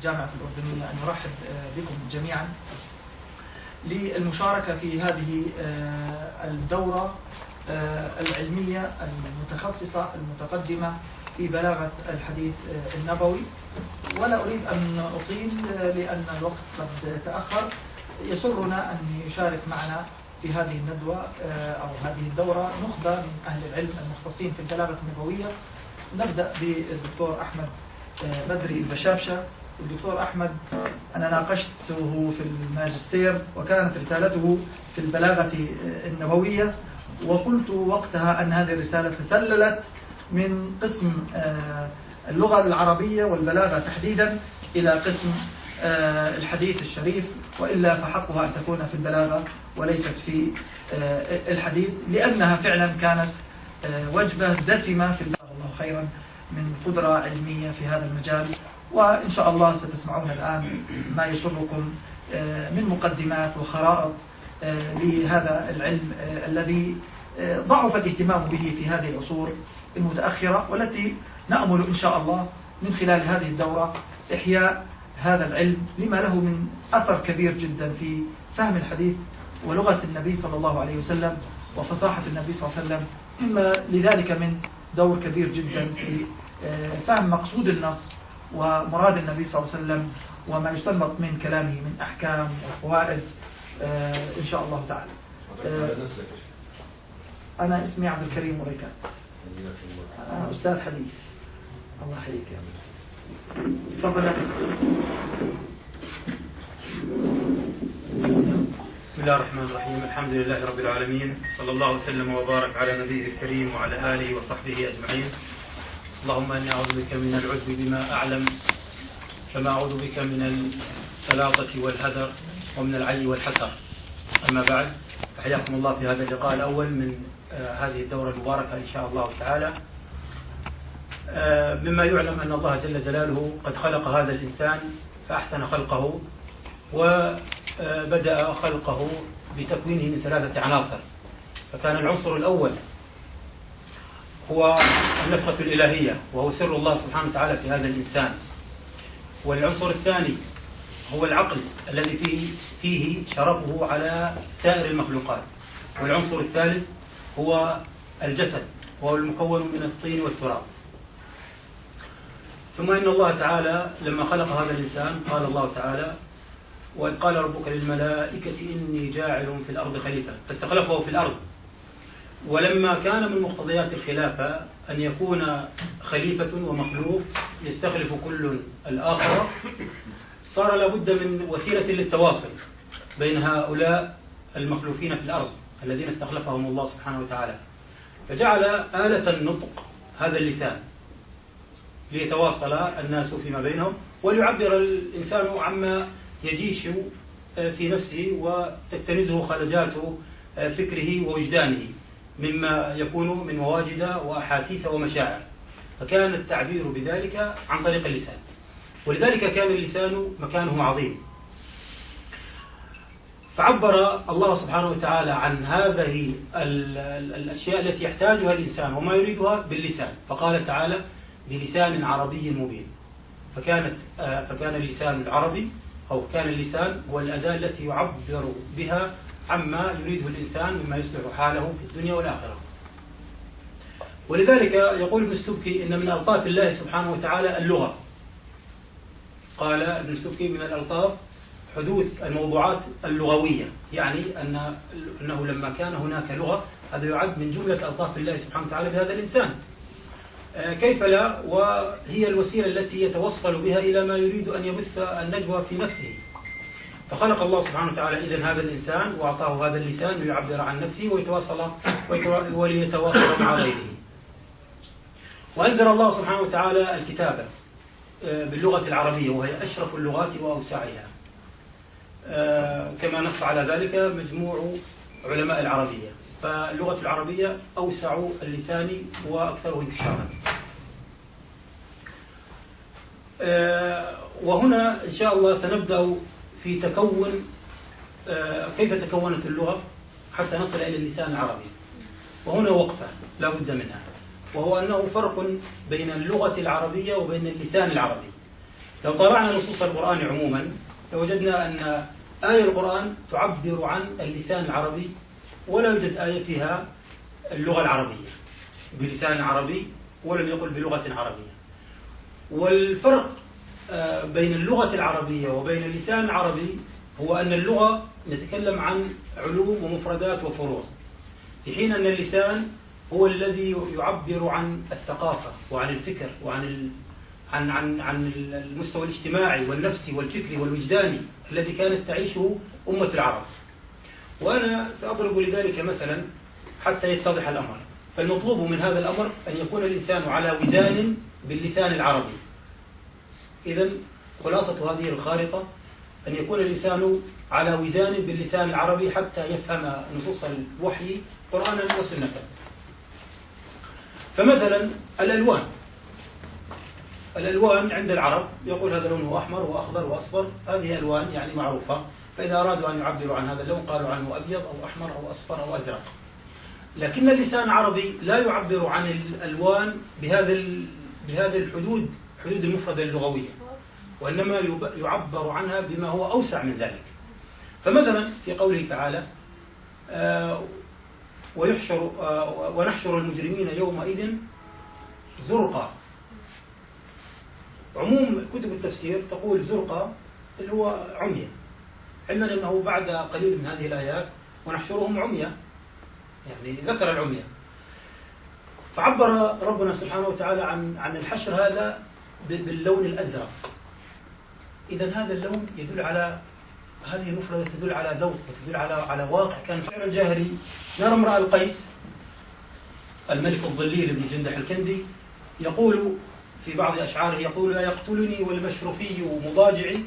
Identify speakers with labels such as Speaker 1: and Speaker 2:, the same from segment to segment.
Speaker 1: الجامعة الأردنية أن يرحب بكم جميعا للمشاركة في هذه الدورة العلمية المتخصصة المتقدمة في بلاغة الحديث النبوي. ولا أريد أن أطيل لأن الوقت قد تأخر. يسرنا أن يشارك معنا في هذه الندوة أو هذه الدورة نخبة من أهل العلم المختصين في البلاغة النبوية. نبدأ بالدكتور أحمد بدري البشابشة. الدكتور أحمد أنا ناقشته في الماجستير وكانت رسالته في البلاغة النبوية، وقلت وقتها أن هذه الرسالة تسللت من قسم اللغة العربية والبلاغة تحديدا إلى قسم الحديث الشريف، وإلا فحقها أن تكون في البلاغة وليست في الحديث، لأنها فعلا كانت وجبة دسمة في الله خيرا من قدرة علمية في هذا المجال. وإن شاء الله ستسمعون الآن ما يسركم من مقدمات وخرائط لهذا العلم الذي ضعف الاهتمام به في هذه العصور المتأخرة، والتي نأمل إن شاء الله من خلال هذه الدورة إحياء هذا العلم لما له من أثر كبير جدا في فهم الحديث ولغة النبي صلى الله عليه وسلم وفصاحة النبي صلى الله عليه وسلم، إما لذلك من دور كبير جدا في فهم مقصود النص ومراد النبي صلى الله عليه وسلم وما يستنبط من كلامه من أحكام وفوائد إن شاء الله تعالى. أنا اسمي عبد الكريم مريكات، أنا أستاذ حديث. الله يحييك يا أمين. تفضل.
Speaker 2: بسم الله الرحمن الرحيم. الحمد لله رب العالمين، صلى الله وسلم وبارك على نبيه الكريم وعلى آله وصحبه أجمعين. اللهم إني أعوذ بك من العجب بما أعلم، كما أعوذ بك من السلاطة والهدر ومن العي والحسر. أما بعد، فحياكم الله في هذا اللقاء الأول من هذه الدورة المباركة إن شاء الله تعالى. مما يعلم أن الله جل جلاله قد خلق هذا الإنسان فأحسن خلقه، وبدأ خلقه بتكوينه من 3 عناصر. فكان العنصر الأول هو النفخة الإلهية، وهو سر الله سبحانه وتعالى في هذا الإنسان. والعنصر الثاني هو العقل الذي فيه شرفه على سائر المخلوقات. والعنصر الثالث هو الجسد، وهو المكون من الطين والتراب. ثم إن الله تعالى لما خلق هذا الإنسان قال الله تعالى: وإذ قال ربك للملائكة إني جاعل في الأرض خليفة، فاستخلفه في الأرض. ولما كان من مقتضيات الخلافة أن يكون خليفة ومخلوف يستخلف كل الآخر، صار لابد من وسيلة للتواصل بين هؤلاء المخلوفين في الأرض الذين استخلفهم الله سبحانه وتعالى، فجعل آلة النطق هذا اللسان ليتواصل الناس فيما بينهم، وليعبر الإنسان عما يجيش في نفسه وتكتنزه خلجات فكره ووجدانه مما يكون من مواجد وأحاسيس ومشاعر. فكان التعبير بذلك عن طريق اللسان، ولذلك كان اللسان مكانه عظيم. فعبر الله سبحانه وتعالى عن هذه الأشياء التي يحتاجها الإنسان وما يريدها باللسان، فقال تعالى: بلسان عربي مبين. فكان اللسان العربي أو كان اللسان هو الأداة التي يعبر بها عما يريده الإنسان مما يصلح حاله في الدنيا والآخرة. ولذلك يقول ابن السبكي إن من ألطاف الله سبحانه وتعالى اللغة. قال ابن السبكي: من الألطاف حدوث الموضوعات اللغوية، يعني أنه لما كان هناك لغة، هذا يعد من جملة ألطاف الله سبحانه وتعالى بهذا الإنسان. كيف لا، وهي الوسيلة التي يتوصل بها إلى ما يريد أن يبث النجوى في نفسه. فخلق الله سبحانه وتعالى إذن هذا الإنسان وأعطاه هذا اللسان ليعبر عن نفسه وليتواصل مع غيره. وأنزل الله سبحانه وتعالى الكتابة باللغة العربية، وهي أشرف اللغات وأوسعها، كما نص على ذلك مجموع علماء العربية. فاللغة العربية أوسع اللسان وأكثره انتشارا. وهنا إن شاء الله سنبدأ في تكون كيف تكونت اللغة حتى نصل إلى اللسان العربي. وهنا وقفة لا بد منها، وهو أنه فرق بين اللغة العربية وبين اللسان العربي. لو طالعنا نصوص القرآن عموما لوجدنا أن آية القرآن تعبر عن اللسان العربي، ولا يوجد آية فيها اللغة العربية بلسان عربي ولم يقل بلغة عربية. والفرق بين اللغة العربية وبين اللسان العربي هو أن اللغة نتكلم عن علوم ومفردات وفروع، في حين أن اللسان هو الذي يعبر عن الثقافة وعن الفكر وعن عن المستوى الاجتماعي والنفسي والفكري والوجداني الذي كانت تعيشه أمة العرب. وأنا سأضرب لذلك مثلا حتى يتضح الأمر. فالمطلوب من هذا الأمر أن يكون الإنسان على وزان باللسان العربي. إذن خلاصة هذه الخارطة أن يكون الإنسان على وزان باللسان العربي حتى يفهم نصوص الوحي قرآنا وسنة. فمثلا الألوان عند العرب يقول هذا لونه أحمر وأخضر وأصفر، هذه ألوان يعني معروفة، فإذا أرادوا أن يعبروا عن هذا اللون قالوا عنه أبيض أو أحمر أو أصفر أو أزرق. لكن اللسان العربي لا يعبر عن الألوان بهذه الحدود، حدود المفردة اللغوية، وإنما يعبر عنها بما هو أوسع من ذلك. فمثلا في قوله تعالى ونحشر المجرمين يومئذ زرقا. عموم كتب التفسير تقول زرقا اللي هو عمية، علما أنه بعد قليل من هذه الآيات ونحشرهم عمية، يعني ذكر العمية. فعبر ربنا سبحانه وتعالى عن الحشر هذا باللون الأزرق. إذا هذا اللون يدل على هذه المفردة، تدل على ذوق وتدل على واقع كان في الجاهلي. نرى امرأ القيس الملك الظليل بن جندح الكندي يقول في بعض أشعاره يقول لا يقتلني والمشرفي مضاجعي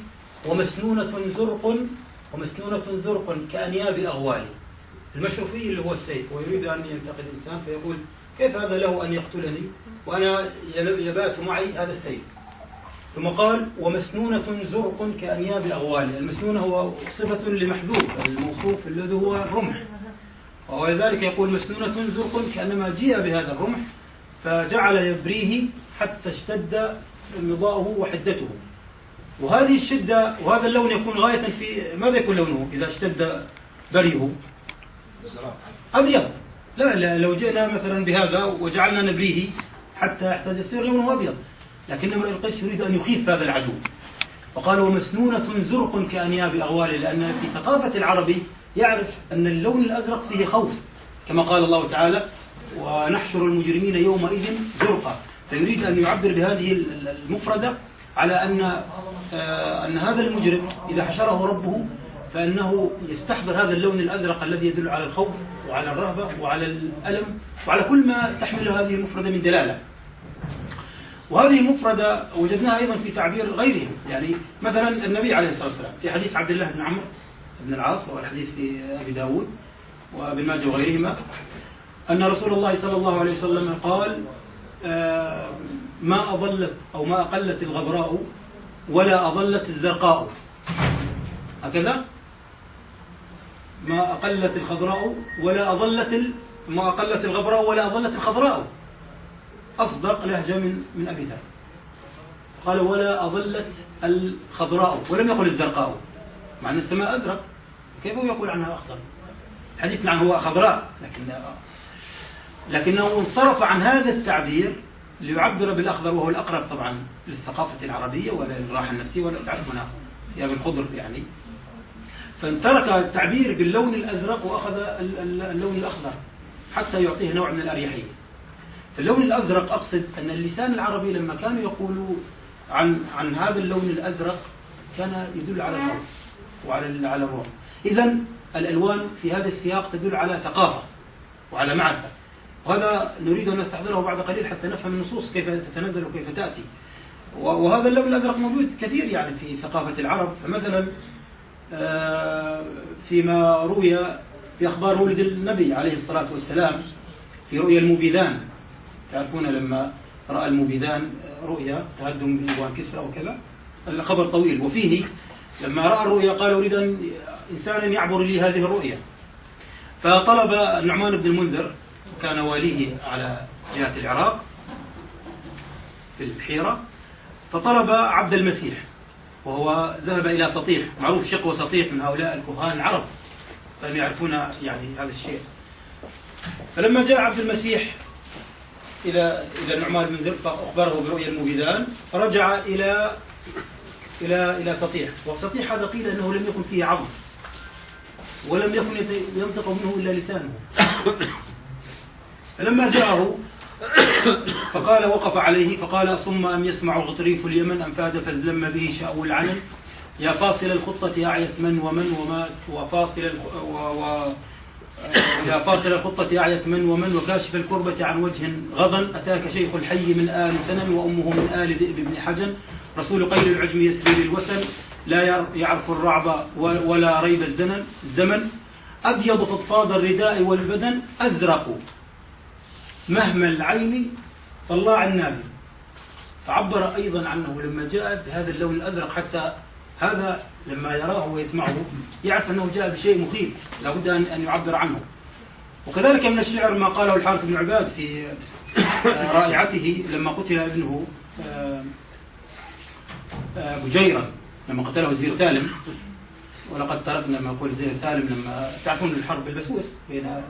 Speaker 2: ومسنونة زرق كأنياب أغوالي. المشرفي اللي هو السيف، ويريد أن ينتقد الإنسان فيقول كيف هذا له أن يقتلني وأنا يبات معي هذا السيف. ثم قال ومسنونة زرق كأنياب أغوالي. المسنونة هو صفة لمحذوف، الموصوف الذي هو الرمح، ولذلك يقول مسنونة زرق كأنما جيء بهذا الرمح فجعل يبريه حتى اشتد مضاؤه وحدته. وهذه الشدة وهذا اللون يكون غاية في ماذا يكون لونه إذا اشتد بريه؟ أبيض. لا لو جئنا مثلا بهذا وجعلنا نبريه حتى يحتاج يصير لونه أبيض، لكن امرئ القيس يريد أن يخيف هذا العدو فقال ومسنونة زرق كأنياب أغوالي، لأن في ثقافة العربي يعرف أن اللون الأزرق فيه خوف، كما قال الله تعالى ونحشر المجرمين يومئذ زرقا، فيريد أن يعبر بهذه المفردة على أن هذا المجرم إذا حشره ربه فإنه يستحضر هذا اللون الأزرق الذي يدل على الخوف وعلى الرهبة وعلى الألم وعلى كل ما تحمله هذه المفردة من دلالة. وهذه المفردة وجدناها أيضا في تعبير غيرهم، يعني مثلا النبي عليه الصلاة والسلام في حديث عبد الله بن عمرو بن العاص، والحديث في أبي داود وابن ماجه وغيرهما، أن رسول الله صلى الله عليه وسلم قال ما أضلت أو ما أقلت الغبراء ولا أضلت الزرقاء. هكذا ما أقلت الخضراء ولا أضلت ما أقلت الغبراء ولا أضلت الخضراء. أصدق لهجة من أبي ذر، قال ولا أضلت الخضراء ولم يقل الزرقاء، مع أن السماء أزرق كيف يقول عنها أخضر؟ حديث عنه هو خضراء، لكنه انصرف عن هذا التعبير ليعبر بالأخضر، وهو الأقرب طبعا للثقافة العربية ولا للراحة النفسية ولا تعرفونها يا بالخضر يعني. فترك التعبير باللون الأزرق وأخذ اللون الأخضر حتى يعطيه نوع من الأريحية. اللون الأزرق أقصد أن اللسان العربي لما كانوا يقولوا عن هذا اللون الأزرق كان يدل على الخوف وعلى الروح. إذن الألوان في هذا السياق تدل على ثقافة وعلى معرفة، وهذا نريد أن نستحضره بعد قليل حتى نفهم النصوص كيف تتنزل وكيف تأتي. وهذا اللون الأزرق موجود كثير يعني في ثقافة العرب. فمثلا فيما روي في أخبار مولد النبي عليه الصلاة والسلام في رؤيا الموبذان، تعرفون لما رأى الموبذان رؤيا تهدم إيوان كسرى وكذا، الخبر طويل، وفيه لما رأى الرؤيا قال أريد إنسانا يعبر لي هذه الرؤيا، فطلب النعمان بن المنذر كان واليه على جهة العراق في الحيرة، فطلب عبد المسيح وهو ذهب إلى سطيح، معروف شق وسطيح من هؤلاء الكهان العرب، كانوا يعرفون يعني هذا الشيء. فلما جاء عبد المسيح إلى النعمان بن ذر فأخبره برؤيا الموبدان، فرجع إلى سطيح، وسطيح هذا قيل أنه لم يكن فيه عظم ولم يكن ينطق منه إلا لسانه. فلما جاءه فقال وقف عليه فقال ثم أم يسمع غطريف اليمن أم فاد فازلم به شأو العلن يا فاصل الخطة أعيت من ومن يا فاصل الخطة أعيت من ومن وكاشف الكربة عن وجه غضن أتاك شيخ الحي من آل سنن وأمه من آل ذئب بن حجن رسول قيل العجم يسري للوسن لا يعرف الرعب ولا ريب الزمن أبيض فضفاض الرداء والبدن أزرق مهما العين طلاع النابي. فعبر أيضا عنه لما جاء بهذا اللون الأزرق، حتى هذا لما يراه ويسمعه يعرف أنه جاء بشيء مخيف لابد أن يعبر عنه. وكذلك من الشعر ما قاله الحارث بن عباد في رائعته لما قتل ابنه بجيرا لما قتله زير سالم، ولقد تركنا ما يقول زير سالم لما تعرفون الحرب البسوس بين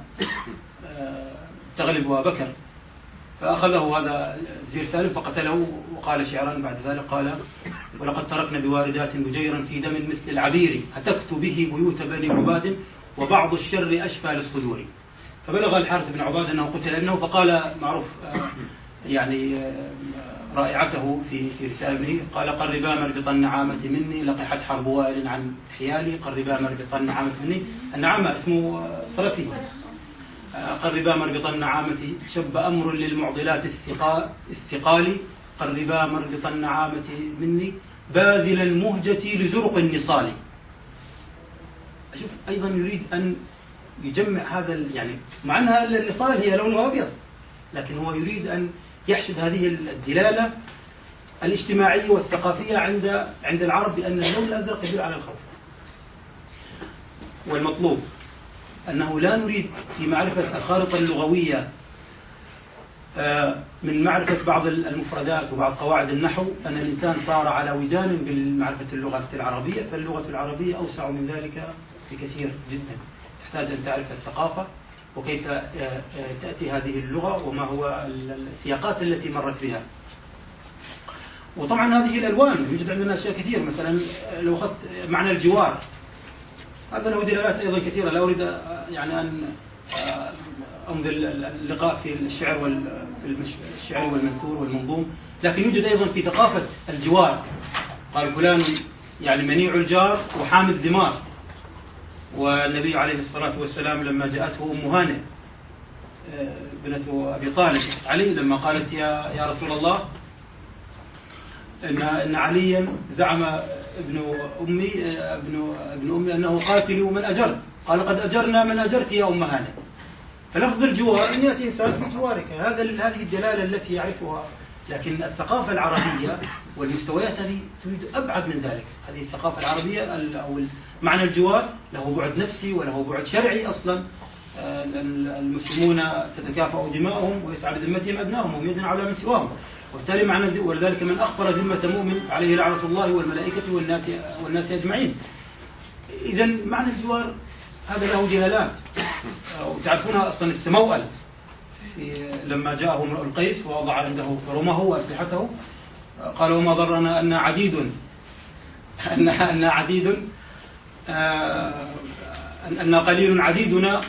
Speaker 2: تغلب وبكر، فأخذه هذا زير سالم فقتله وقال شعرا بعد ذلك قال ولقد تركنا بواردات بجيرا في دم مثل العبير هتكت به بيوت بني عباد وبعض الشر أشفى للصدور. فبلغ الحارث بن عباد أنه قتل ابنه فقال معروف يعني رائعته في رسالته قال قربا مربط النعامة مني لقحت حرب وائل عن حيالي قربا مربط النعامة مني. النعامة اسمه ثلاثي قربا مربط النعامة شب أمر للمعضلات الثقال قربا مربط النعامة مني باذل المهجة لزرق النصال. أشوف أيضا يريد أن يجمع هذا يعني مع أنها النصال هي لونها أبيض، لكن هو يريد أن يحشد هذه الدلالة الاجتماعية والثقافية عند العرب بأن اللون الأزرق يدل على الخوف. والمطلوب أنه لا نريد في معرفة الخارطة اللغوية من معرفة بعض المفردات وبعض قواعد النحو أن الإنسان صار على وزان بمعرفة اللغة العربية، فاللغة العربية أوسع من ذلك بكثير جدا. تحتاج أن تعرف الثقافة وكيف تأتي هذه اللغة وما هو السياقات التي مرت بها. وطبعا هذه الألوان يوجد عندنا أشياء كثير، مثلا لو أخذت معنى الجوار هذا له دلالات أيضا كثيرة. لا أريد يعني أن أمضي اللقاء في الشعر والمنثور والمنظوم، لكن يوجد أيضا في ثقافة الجوار. قال فلان يعني منيع الجار وحامد الدمار. والنبي عليه الصلاة والسلام لما جاءته أم هانئ بنت أبي طالب علي لما قالت يا رسول الله إن عليا زعم ابن أمي أنه قاتل من أجر، قال قد أجرنا من أجرت يا أم هانئ. فلفظ الجوار أن يأتي إنسان في جوارك، هذه الدلالة التي يعرفها. لكن الثقافة العربية والمستويات هذه تريد أبعد من ذلك. هذه الثقافة العربية أو معنى الجوار له بعد نفسي وله بعد شرعي أصلا. المسلمون تتكافأ دماؤهم ويسعى بذمتهم أدناهم وهم يدن على من سواهم، وبالتالي معنى ولذلك من أخبر ذمة مؤمن عليه لعنة الله والملائكة والناس أجمعين. إذا معنى الجوار هذا له دلالات، وتعرفونها أصلا السموأل لما جاءه امرؤ القيس ووضع عنده رمه وأسلحته قال وما ضرنا أن قليل عديدنا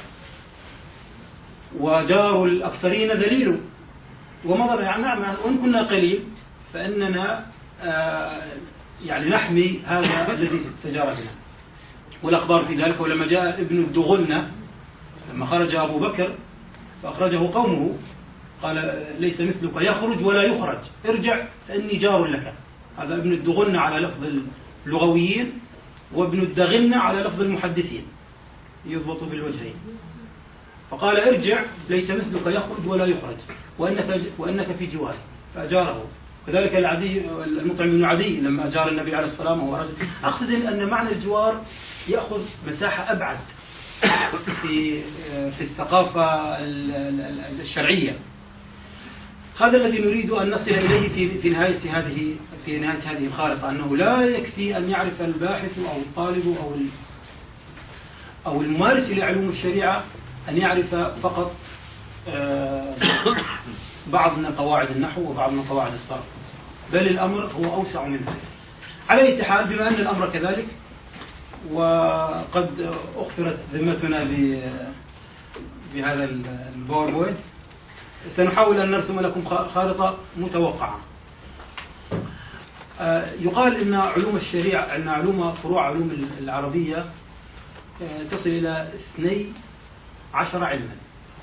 Speaker 2: وجار الأكثرين ذليل. وما ضرنا يعني نعم وإن كنا قليل فإننا يعني نحمي هذا الذي تجار بنا. والأخبار في ذلك. ولما جاء ابن الدغنة لما خرج أبو بكر فأخرجه قومه قال ليس مثلك يخرج ولا يخرج ارجع فإني جار لك. هذا ابن الدغنة على لفظ اللغويين، وابن الدغنة على لفظ المحدثين يضبط بالوجهين. فقال ارجع ليس مثلك يخرج ولا يخرج وأنك في جواره فأجاره. كذلك المطعم بن عدي لما أجار النبي عليه الصلاة والسلام وهو رجل. أقصد أن معنى الجوار يأخذ مساحة أبعد في الثقافة الشرعية. هذا الذي نريد أن نصل إليه في نهاية هذه الخارطة، أنه لا يكفي أن يعرف الباحث أو الطالب أو الممارس لعلوم الشريعة أن يعرف فقط بعض من قواعد النحو وبعض من قواعد الصرف، بل الأمر هو أوسع من ذلك. على أي حال، بما أن الأمر كذلك وقد أغفرت ذمتنا بهذا الباوربوينت، سنحاول أن نرسم لكم خارطة متوقعة. يقال إن علوم الشريعة، أن علوم فروع علوم العربية تصل إلى 12 علما.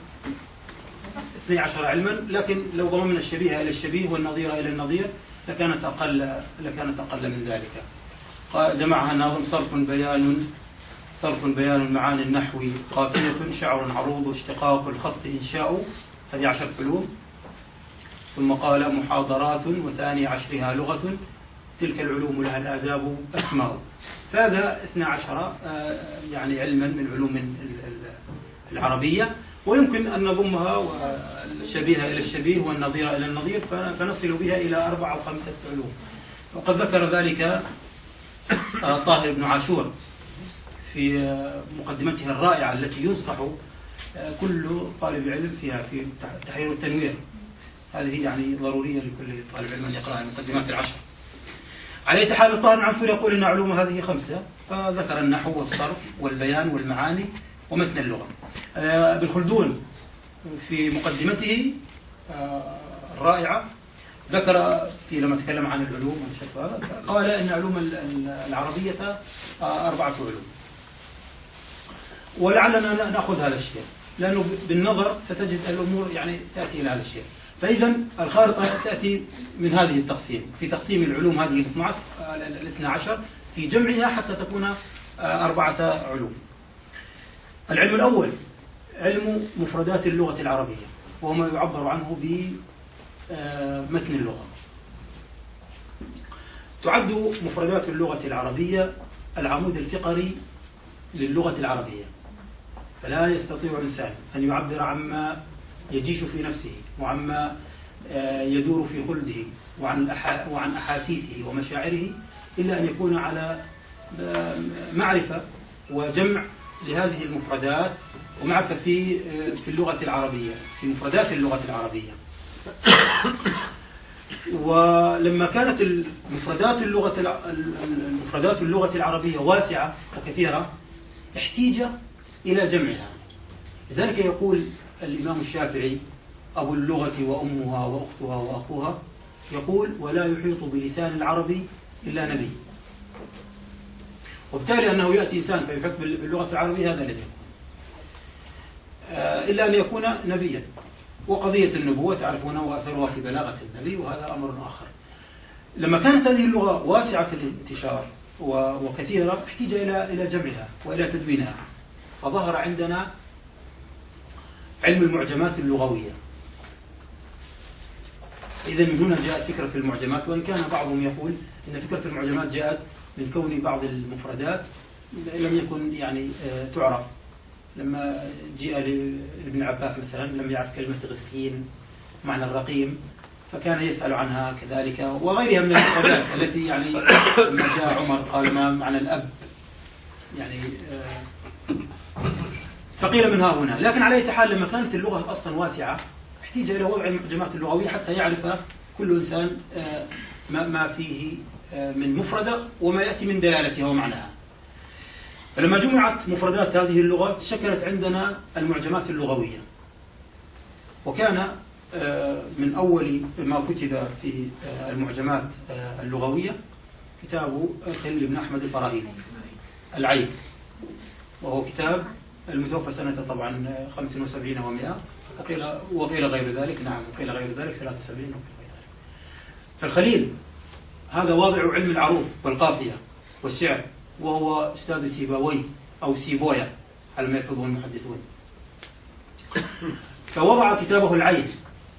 Speaker 2: 12 علما، لكن لو ضممنا الشبيه إلى الشبيه والنظير إلى النظير لكانت أقل من ذلك. جمعها الناظم: صرف بيان معاني النحو، قافية شعر عروض، اشتقاق الخط إنشاء، هذه 10 علوم. ثم قال: محاضرات، وثاني عشرها لغة، تلك العلوم لها الآداب أسماء. فهذا 12 يعني علما من علوم العربية، ويمكن أن نضمها والشبيه إلى الشبيه والنظير إلى النظير، فنصل بها إلى 4 أو 5 علوم. وقد ذكر ذلك طاهر بن عاشور في مقدمته الرائعة التي ينصح كل طالب علم فيها، في التحرير والتنوير. هذه يعني ضرورية لكل طالب علم أن يقرأ المقدمات ال10. على أي حال، طاهر بن عاشور يقول إن علوم هذه 5، فذكر النحو والصرف والبيان والمعاني ومتن اللغة. ابن خلدون في مقدمته الرائعة ذكر لما تكلم عن العلوم قال إن علوم العربية 4 علوم. ولعلنا نأخذ هذا الشيء، لأنه بالنظر ستجد الأمور يعني تأتي إلى هذا الشيء. فإذا الخارطة تأتي من هذه التقسيم، في تقسيم العلوم هذه 12 في جمعها حتى تكون 4 علوم. العلم الأول علم مفردات اللغة العربية، وهو ما يعبر عنه بمتن اللغة. تعد مفردات اللغة العربية العمود الفقري للغة العربية، فلا يستطيع إنسان أن يعبر عما يجيش في نفسه وعما يدور في خلده وعن أحاسيسه ومشاعره إلا أن يكون على معرفة وجمع لهذه المفردات ومعرفة في اللغة العربية، في مفردات اللغة العربية. ولما كانت مفردات اللغة العربية واسعة وكثيرة، احتيج إلى جمعها. لذلك يقول الإمام الشافعي: أبو اللغة وأمها وأختها وأخوها، يقول: ولا يحيط بلسان العربي إلا نبي. وبالتالي أنه يأتي إنسان فيحيط باللغة العربية، هذا الذي إلا أن يكون نبيا. وقضية النبوة تعرفونها وأثرها في بلاغة النبي، وهذا أمر آخر. لما كانت هذه اللغة واسعة الانتشار وكثيرة، احتاج إلى جمعها وإلى تدوينها، فظهر عندنا علم المعجمات اللغوية. إذا من هنا جاءت فكرة المعجمات، وإن كان بعضهم يقول إن فكرة المعجمات جاءت من كون بعض المفردات لم يكن يعني تعرف. لما جاء لابن عباس مثلا لم يعرف كلمة غسين معنى الرقيم، فكان يسأل عنها كذلك، وغيرها من المفردات التي يعني لما جاء عمر قال ما معنى الأب، يعني فقيل منها هنا. لكن على أي حال، لما كانت اللغة أصلا واسعة، احتاج إلى وضع المعجمات اللغوية حتى يعرف كل إنسان ما فيه من مفردة وما يأتي من دلالتها ومعناها. فلما جمعت مفردات هذه اللغة شكلت عندنا المعجمات اللغوية. وكان من أول ما كتب في المعجمات اللغوية كتاب خليل بن أحمد الفراهيدي العين، وهو كتاب المتوفى سنة طبعا 75 و100، وقيل غير ذلك. نعم، وقيل غير ذلك 73 وقيل غير ذلك. فالخليل هذا واضع علم العروض والقافية والشعر، وهو أستاذ سيبويه أو سيبويا على ما يلفظه المحدثون. فوضع كتابه العين،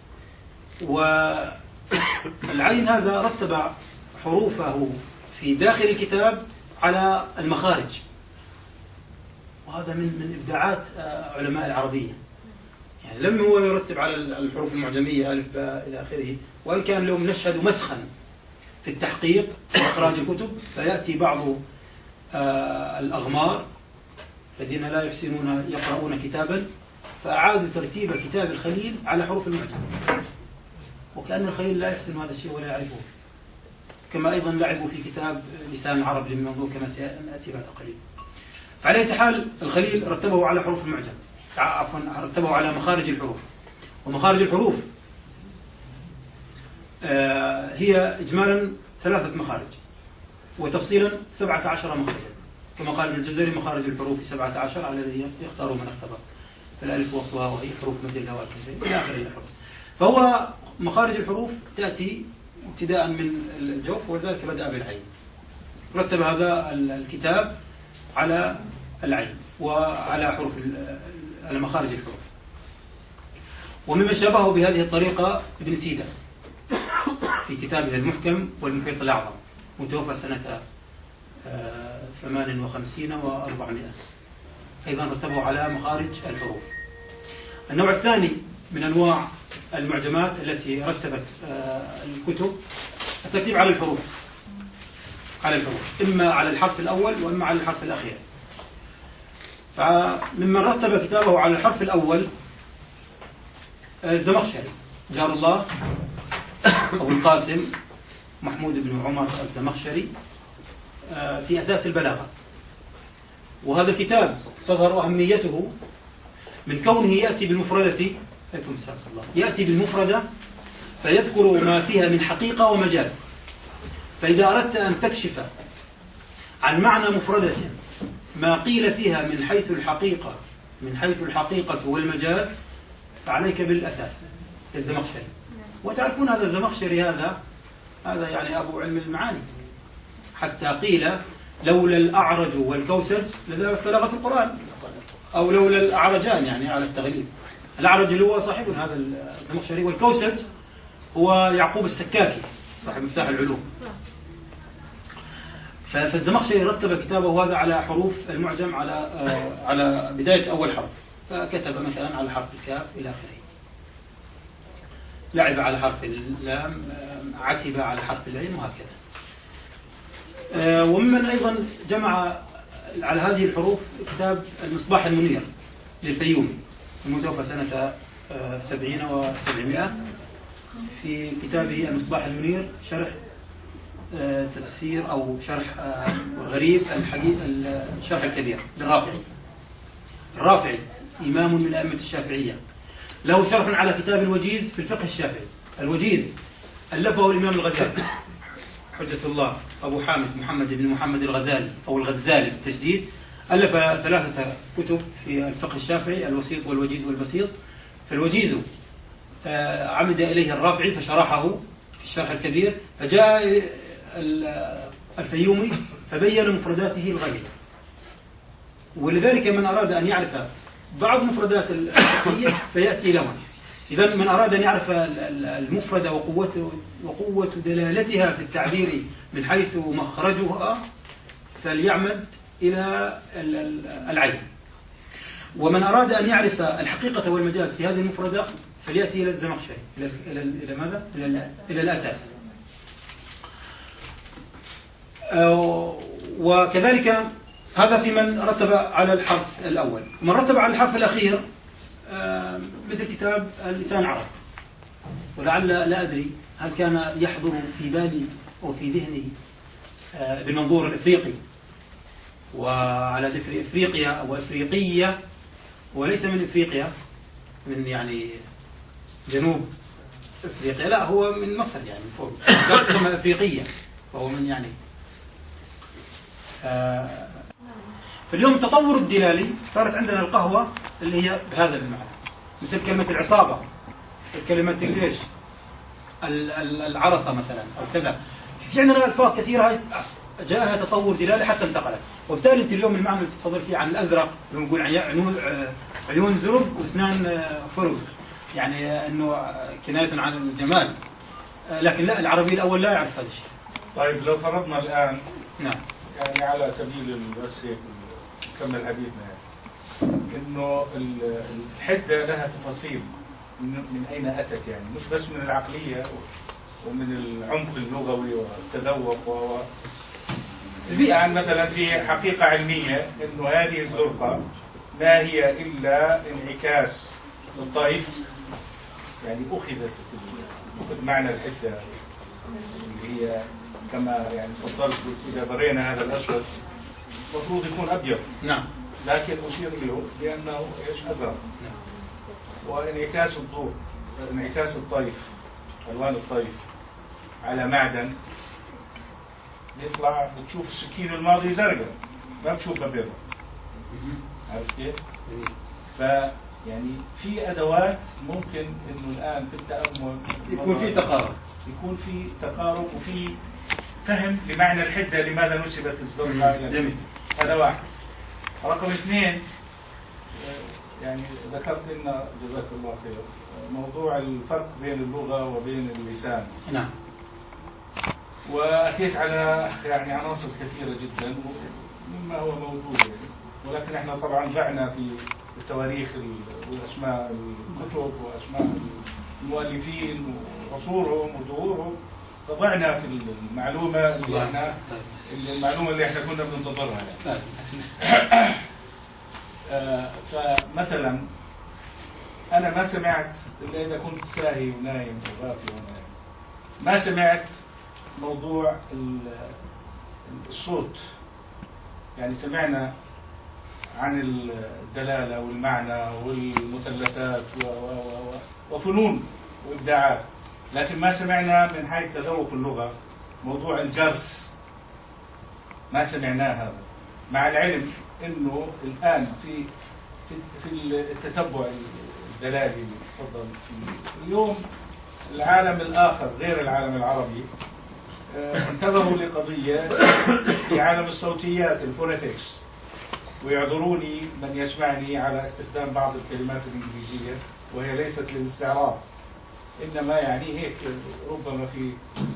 Speaker 2: والعين هذا رتب حروفه في داخل الكتاب على المخارج، وهذا من إبداعات علماء العربية. يعني لم هو يرتب على الحروف المعجمية ألف باء إلى آخره، وإن كان لهم نشهد مسخا في التحقيق وإخراج الكتب، فيأتي بعض الأغمار الذين لا يحسنون يقرؤون كتابا فأعادوا ترتيب كتاب الخليل على حروف المعجم، وكأن الخليل لا يحسن هذا الشيء ولا يعرفه. كما أيضا لعبوا في كتاب لسان العرب لابن منظور كما سيأتي بعد قليل. فعلى أي حال الخليل رتبه على حروف المعجم، عفوا رتبه على مخارج الحروف. ومخارج الحروف هي إجمالا 3 مخارج، وتفصيلا 17 مخرجا، كما قال ابن الجزري مخارج الحروف 17 على الذي يختار من اختبر، فالألف وصلها وهي حروف مثل الهواء إلى آخر الحروف. فهو مخارج الحروف تأتي ابتداء من الجوف، وذلك بدأ بالعين. رتب هذا الكتاب على العين وعلى حروف على مخارج الحروف. ومما شابهه بهذه الطريقة ابن سيدة في كتابه المحكم والمحيط الأعظم، متوفى سنة 58 و400، أيضا رتبه على مخارج الحروف. النوع الثاني من أنواع المعجمات التي رتبت الكتب الترتيب على الحروف، إما على الحرف الأول وإما على الحرف الأخير. فممن رتب كتابه على الحرف الأول الزمخشري جار الله أبو القاسم محمود بن عمر الزمخشري في أساس البلاغة. وهذا الكتاب تظهر أهميته من كونه يأتي بالمفردة، يأتي بالمفردة فيذكر ما فيها من حقيقة ومجاز. فإذا أردت أن تكشف عن معنى مفردة ما قيل فيها من حيث الحقيقة والمجاز فعليك بالأساس الزمخشري. وتعرفون هذا الزمخشري هذا يعني أبو علم المعاني، حتى قيل لولا الأعرج والكوسج لبلغت القرآن، أو لولا الأعرجان يعني على التغليب. الأعرج اللي هو صاحب هذا الزمخشري، والكوسج هو يعقوب السكاكي صاحب مفتاح العلوم. فالزمخشري رتب كتابه هذا على حروف المعجم على بداية أول حرف، فكتب مثلا على حرف الكاف إلى آخره، لعب على حرف اللام، عتب على حرف العين، وهكذا. وممن أيضا جمع على هذه الحروف كتاب المصباح المنير للفيومي المتوفى سنة 70 و700، في كتابه المصباح المنير شرح تفسير أو شرح غريب الحديث الشرح الكبير للرافعي. الرافعي إمام من أئمة الشافعية، له شرح على كتاب الوجيز في الفقه الشافعي. الوجيز ألفه الإمام الغزالي حجة الله أبو حامد محمد بن محمد الغزالي أو الغزالي بالتشديد، ألف 3 كتب في الفقه الشافعي، الوسيط والوجيز والبسيط. فالوجيز عمد إليه الرافعي فشرحه في الشرح الكبير، فجاء الفيومي فبين مفرداته الغالية. ولذلك من أراد أن يعرف بعض مفردات الفقهية فيأتي له. إذا من أراد أن يعرف المفردة وقوة دلالتها في التعبير من حيث مخرجها فليعمد إلى العين. ومن أراد أن يعرف الحقيقة والمجاز في هذه المفردة فليأتي إلى الزمخشري، إلى ماذا؟ إلى الأساس. وكذلك هذا في من رتب على الحرف الأول. ومن رتب على الحرف الأخير مثل كتاب لسان العرب، ولعل لا أدري هل كان يحضر في بالي أو في ذهني بالمنظور الإفريقي، وعلى ذكر إفريقيا أو إفريقية، وليس من إفريقيا من يعني جنوب إفريقيا، لا هو من مصر يعني من فوق، لا تسمى إفريقية، فهو من يعني فاليوم تطور الدلالي صارت عندنا القهوة اللي هي بهذا المعنى، مثل كلمة العصابة، كلمة ليش العرصة مثلا أو كذا. في عندنا ألفاظ كثيرة جاءها تطور دلالي حتى انتقلت. وبالتالي انت اليوم المعنى اللي تتفضل فيه عن الأزرق نقول عيون زرق واسنان فرز، يعني أنه كناية عن الجمال، لكن لا، العربي الأول لا يعرف هذا الشيء.
Speaker 3: طيب لو فرضنا الآن
Speaker 2: نعم
Speaker 3: يعني على سبيل بس هيك نكمل حديثنا يعني. إنه الحدة لها تفاصيل من أين أتت، يعني مش بس من العقلية ومن العمق اللغوي والتذوق الآن مثلا في حقيقة علمية إنه هذه الزرقة ما هي إلا انعكاس للطيف، يعني أخذ معنى الحدة اللي هي كما يعني تفضلت إذا برينا هذا الأسود المفروض يكون أبيض،
Speaker 2: نعم،
Speaker 3: لكن أشير له بأنه إيش أزرق، وانعكاس الضوء، انعكاس الطيف، ألوان الطيف على معدن يطلع بتشوف السكين الماضي زرقاء ما بتشوفها بيضاء. عرفت كيف؟ فيعني في أدوات ممكن إنه الآن في التأمل يكون في تقارب وفي فهم لمعنى الحدة، لماذا نسبت الزرقاء إلى هذا واحد. رقم اثنين، يعني ذكرت لنا جزاك الله خير موضوع الفرق بين اللغة وبين اللسان.
Speaker 2: نعم.
Speaker 3: وأتيت على يعني عناصر كثيرة جدا مما هو موجود يعني، ولكن احنا طبعا ضعنا في التواريخ وأسماء الكتب وأسماء المؤلفين وعصورهم ودورهم، فضعنا في المعلومة اللي احنا كنا بننتظرها يعني. فمثلا أنا ما سمعت إلا إذا كنت ساهي ونايم وغافي ونايم، ما سمعت موضوع الصوت. يعني سمعنا عن الدلالة والمعنى والمثلثات وفنون وإبداعات، لكن ما سمعنا من حيث تذوق اللغة موضوع الجرس، ما سمعناه هذا، مع العلم انه الان في التتبع الدلالي تفضل اليوم العالم الاخر غير العالم العربي انتبهوا لقضية في عالم الصوتيات الفونيتكس، ويعذروني من يسمعني على استخدام بعض الكلمات الانجليزية وهي ليست للاستعراض، انما يعني هيك ربما في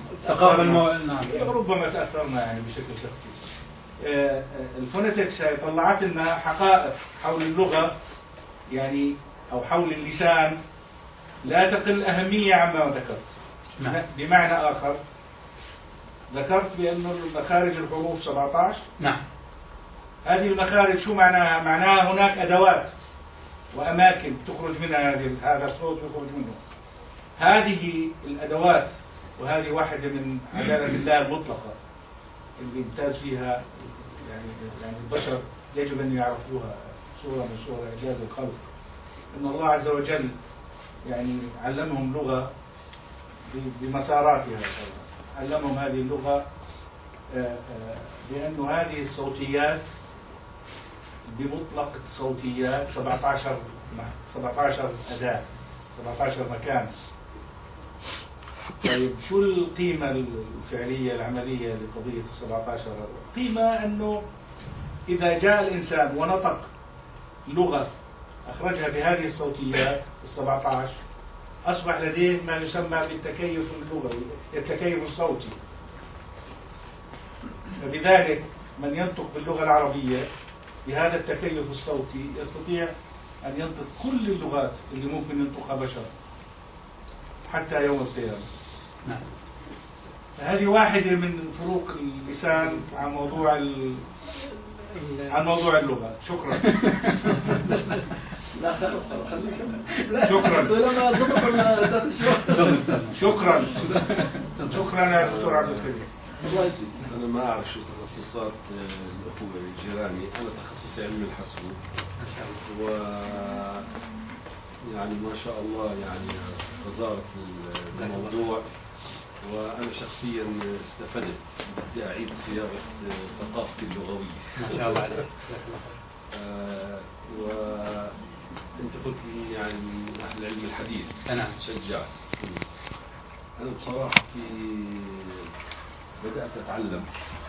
Speaker 3: ربما تاثرنا يعني بشكل شخصي. الفونيتكس طلعت لنا حقائق حول اللغه يعني او حول اللسان لا تقل اهميه عما ذكرت.
Speaker 2: نعم.
Speaker 3: بمعنى اخر ذكرت بانه مخارج الحروف 17.
Speaker 2: نعم.
Speaker 3: هذه المخارج شو معناها؟ معناها هناك ادوات واماكن تخرج منها هذا الصوت ويخرج منه. هذه الأدوات وهذه واحدة من عدالة الله المطلقة اللي يمتاز فيها يعني البشر يجب أن يعرفوها صورة من صور إعجاز الخلق، إن الله عز وجل يعني علمهم لغة بمساراتها، علمهم هذه اللغة بأنه هذه الصوتيات بمطلق الصوتيات 17 أداة، 17 مكان. طيب شو القيمة الفعلية العملية لقضية 17؟ قيمة أنه إذا جاء الإنسان ونطق لغة أخرجها بهذه الصوتيات 17 أصبح لديه ما يسمى بالتكيف اللغوي، التكيف الصوتي. فبذلك من ينطق باللغة العربية بهذا التكيف الصوتي يستطيع أن ينطق كل اللغات اللي ممكن ينطقها بشر حتى يوم القيامة.
Speaker 2: نعم.
Speaker 3: هذه واحدة من فروق اللسان عن موضوع اللغة. شكرا.
Speaker 1: لا خلاص
Speaker 3: شكرا. شكرا. شكرا يا دكتور عبد الكريم.
Speaker 4: أنا ما أعرف شو تخصصات الأخوة جيراني، أنا تخصصي علم الحاسوب و يعني ما شاء الله يعني غزارة الموضوع، وأنا شخصيا استفدت، بدي أعيد صياغة ثقافتي اللغوية.
Speaker 2: ما شاء الله عليك.
Speaker 4: وأنت قلت لي يعني من أهل علم الحديث.
Speaker 2: أنا
Speaker 4: شجعت. أنا بصراحة بدأت أتعلم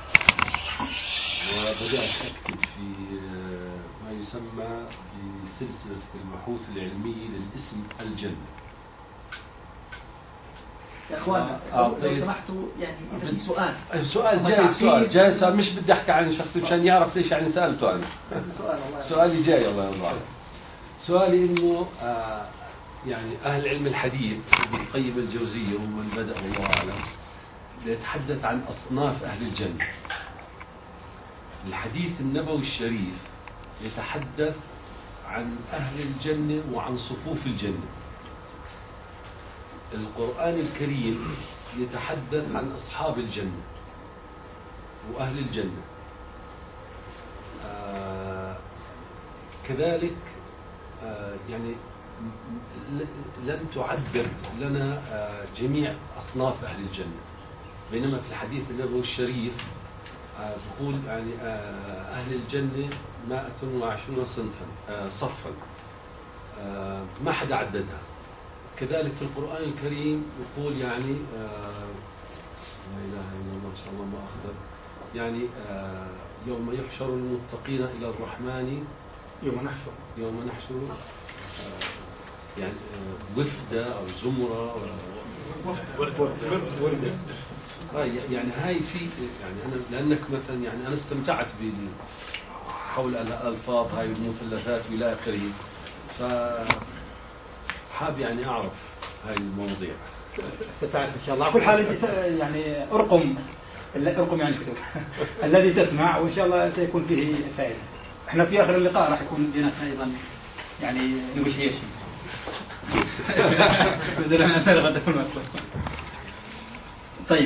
Speaker 4: وبدأت أكتب في ما يسمى بسلسلة البحوث العلمية للاسم الجنة.
Speaker 1: يا اخوانا لو سمحتوا يعني اذا في سؤال
Speaker 4: سؤال جاي سؤال مش بدي احكي عن شخصي مشان يعرف ليش يعني سالته انا. سؤالي جاي الله يرضى عليك. سؤالي انه يعني اهل علم الحديث ابن القيم الجوزية ومن بدأ الله اعلم يتحدث عن اصناف اهل الجنة. الحديث النبوي الشريف يتحدث عن اهل الجنة وعن صفوف الجنة. القرآن الكريم يتحدث عن أصحاب الجنة وأهل الجنة. كذلك يعني لن تعدد لنا جميع أصناف أهل الجنة، بينما في الحديث النبوي الشريف بقول يعني أهل الجنة 120 صفا ما حدا عددها. كذلك في القرآن الكريم يقول يعني لا إله إلا الله ما شاء الله ما أخبر يعني يوم يحشر المتقين إلى الرحمن يوم نحشر يعني وفدا أو زمرة يعني هاي في يعني أنا لأنك مثلا يعني أنا استمتعت حول الألفاظ هاي المثلثات وإلى آخره، حاب يعني أعرف هاي المواضيع.
Speaker 5: ستعرف إن شاء الله. على كل حال يعني أرقم يعني كتب الذي تسمع وإن شاء الله سيكون فيه فائدة. إحنا في آخر اللقاء راح يكون بيناتنا أيضا يعني نيغوشيشن. طيب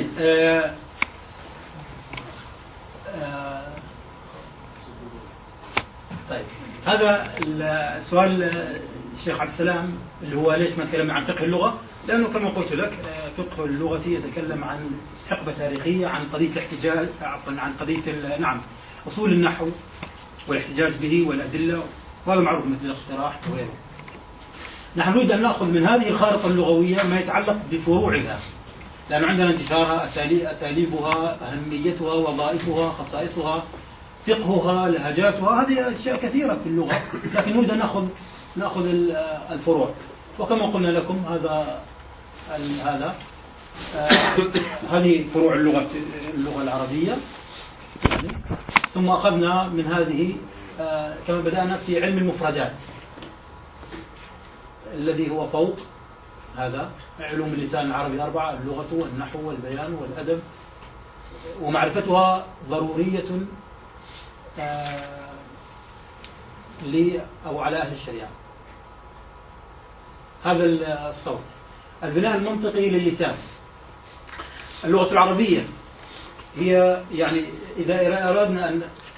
Speaker 5: طيب هذا السؤال الشيخ عبد السلام اللي هو ليش ما تكلم عن فقه اللغة، لأنه كما قلت لك فقه اللغة يتكلم عن حقبة تاريخية، عن قضية الاحتجاج عن قضية نعم أصول النحو والاحتجاج به والأدلة، وهذا معروف مثل الاقتراح وغيره. نحن نريد أن نأخذ من هذه الخارطة اللغوية ما يتعلق بفروعها، لأن عندنا انتشارها، أساليبها، أهميتها، وظائفها، خصائصها، فقهها، لهجاتها، هذه أشياء كثيرة في اللغة، لكن نريد أن نأخذ الفروع. وكما قلنا لكم هذه فروع اللغة العربية. ثم أخذنا من هذه كما بدأنا في علم المفردات الذي هو فوق هذا علوم اللسان العربي 4، اللغة والنحو والبيان والأدب، ومعرفتها ضرورية أو على أهل الشريعة. هذا الصوت. البناء المنطقي للسان. اللغة العربية هي يعني إذا أردنا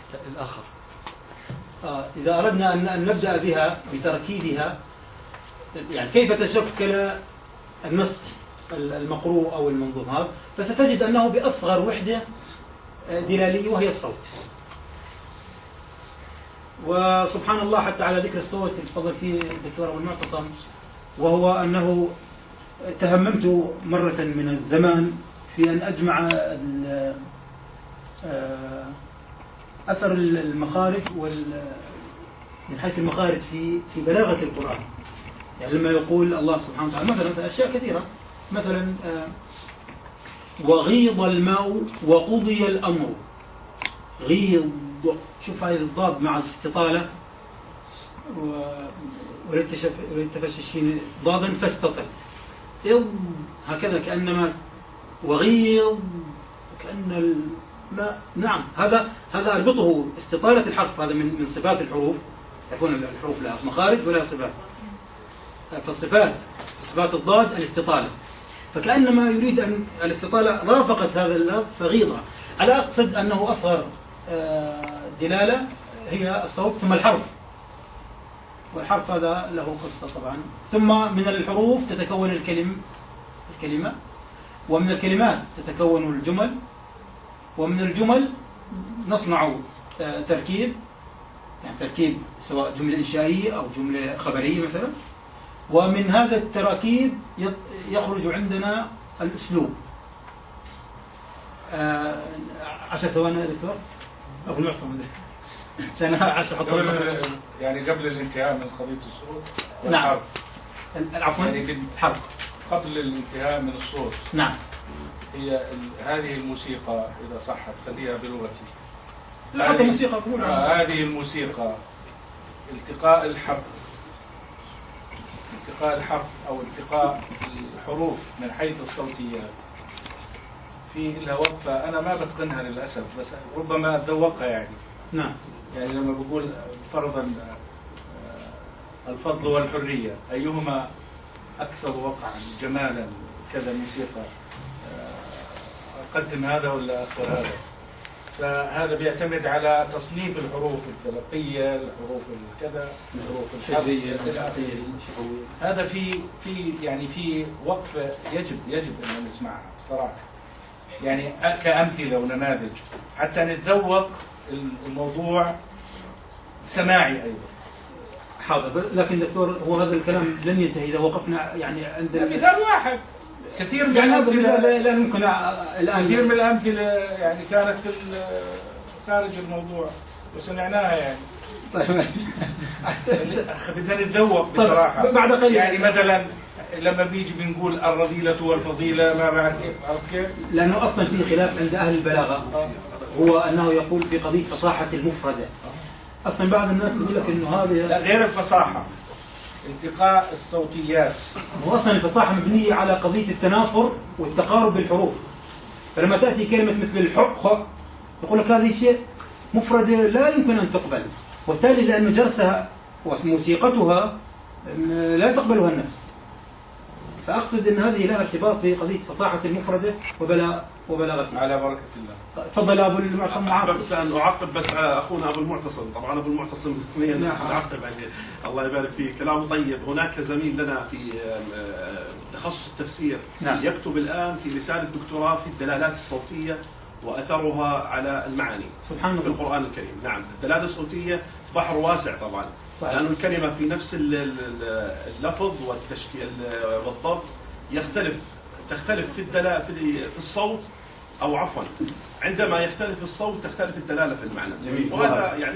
Speaker 5: أن نبدأ بها بتركيبها، يعني كيف تشكل النص المقروء أو المنظوم هذا، فستجد أنه بأصغر وحدة دلالية وهي الصوت. وسبحان الله حتى على ذكر الصوت اللي تفضل فيه الدكتور أبو المعتصم، وهو أنه تهممت مرة من الزمان في أن أجمع أثر المخارج من حيث المخارج في بلاغة القرآن. يعني لما يقول الله سبحانه وتعالى مثلا أشياء كثيرة، مثلا وغيض الماء وقضي الأمر. غيض، شوف هاي الضاد مع الاستطالة، ولتفششين ضادا فاستطل، هكذا كأنما وغيض كأن الماء. نعم هذا أربطه استطالة الحرف، هذا من صفات الحروف. يكون الحروف لها مخارج ولا صفات، فصفات الضاد الاستطالة، فكأنما يريد أن الاستطالة رافقت هذا اللفظ فغيضها. على أقصد أنه أصغر دلالة هي الصوت، ثم الحرف، والحرف هذا له قصة طبعا. ثم من الحروف تتكون الكلمة، ومن الكلمات تتكون الجمل، ومن الجمل نصنع تركيب، يعني تركيب سواء جملة إنشائية أو جملة خبرية مثلا. ومن هذا التراكيب يخرج عندنا الأسلوب. 10 ثواني يا دكتور أبو المعصم
Speaker 3: يعني قبل الانتهاء من قضية الصوت.
Speaker 5: نعم عفوا،
Speaker 3: يعني
Speaker 5: الحرف
Speaker 3: قبل الانتهاء من الصوت.
Speaker 5: نعم.
Speaker 3: هي هذه الموسيقى إذا صحت خليها بلغتي.
Speaker 5: هذه الموسيقى
Speaker 3: هذه الموسيقى التقاء الحرف أو التقاء الحروف من حيث الصوتيات في لها وقفة أنا ما بتقنها للأسف، بس ربما أتذوقها يعني.
Speaker 5: نعم.
Speaker 3: يعني لما بقول فرضا الفضل والحرية أيهما أكثر وقعا جمالا كذا موسيقى، أقدم هذا ولا أكثر هذا؟ فهذا بيعتمد على تصنيف الحروف التلقية، الحروف الكذا، الحروف الشفوية. هذا في وقفة يجب أن نسمعها بصراحة، يعني كأمثلة ونماذج حتى نتذوق الموضوع سماعي أيضا.
Speaker 5: حاضر، لكن دكتور هو هذا الكلام لن ينتهي إذا وقفنا يعني عند
Speaker 3: مثال واحد. كثير من
Speaker 5: الأمثلة لا يمكن الآن.
Speaker 3: كثير من الأمثلة يعني كانت خارج الموضوع وسمعناها يعني. بدنا نتذوق بصراحة.
Speaker 5: بعد قليل
Speaker 3: يعني مثلا لما بيجي بنقول الرذيلة والفضيلة ما بعرف كيف، عرفت كيف؟
Speaker 5: لأنه أصلا في خلاف عند أهل البلاغة هو أنه يقول في قضية فصاحة المفردة. أصلا بعض الناس يقول لك إنه هذه
Speaker 3: لا غير الفصاحة، التقاء الصوتيات.
Speaker 5: هو أصلا الفصاحة مبنية على قضية التنافر والتقارب بالحروف. فلما تأتي كلمة مثل الحق يقول لك هذه شيء مفردة لا يمكن أن تقبل، وبالتالي لأن جرسها وموسيقتها لا تقبلها النفس. فأقصد أن هذه لها ارتباط في قضية فصاحة المفردة وبلاغتها.
Speaker 3: على بركة الله.
Speaker 5: تفضل أبو المعتصم.
Speaker 6: بس أن أعقب بس على أخونا أبو المعتصم. طبعا أبو المعتصم أعقب عليه الله يبارك فيه، كلامه طيب. هناك زميل لنا في تخصص التفسير يكتب الآن في رسالة دكتوراه في الدلالات الصوتية وأثرها على المعاني
Speaker 5: سبحان الله
Speaker 6: في القرآن الكريم. نعم، الدلالة الصوتية بحر واسع طبعا، لأن الكلمة في نفس اللفظ والتشكيل والضبط تختلف في الصوت، أو عفوا عندما يختلف الصوت تختلف الدلالة في المعنى.
Speaker 5: جميل.
Speaker 6: وهذا يعني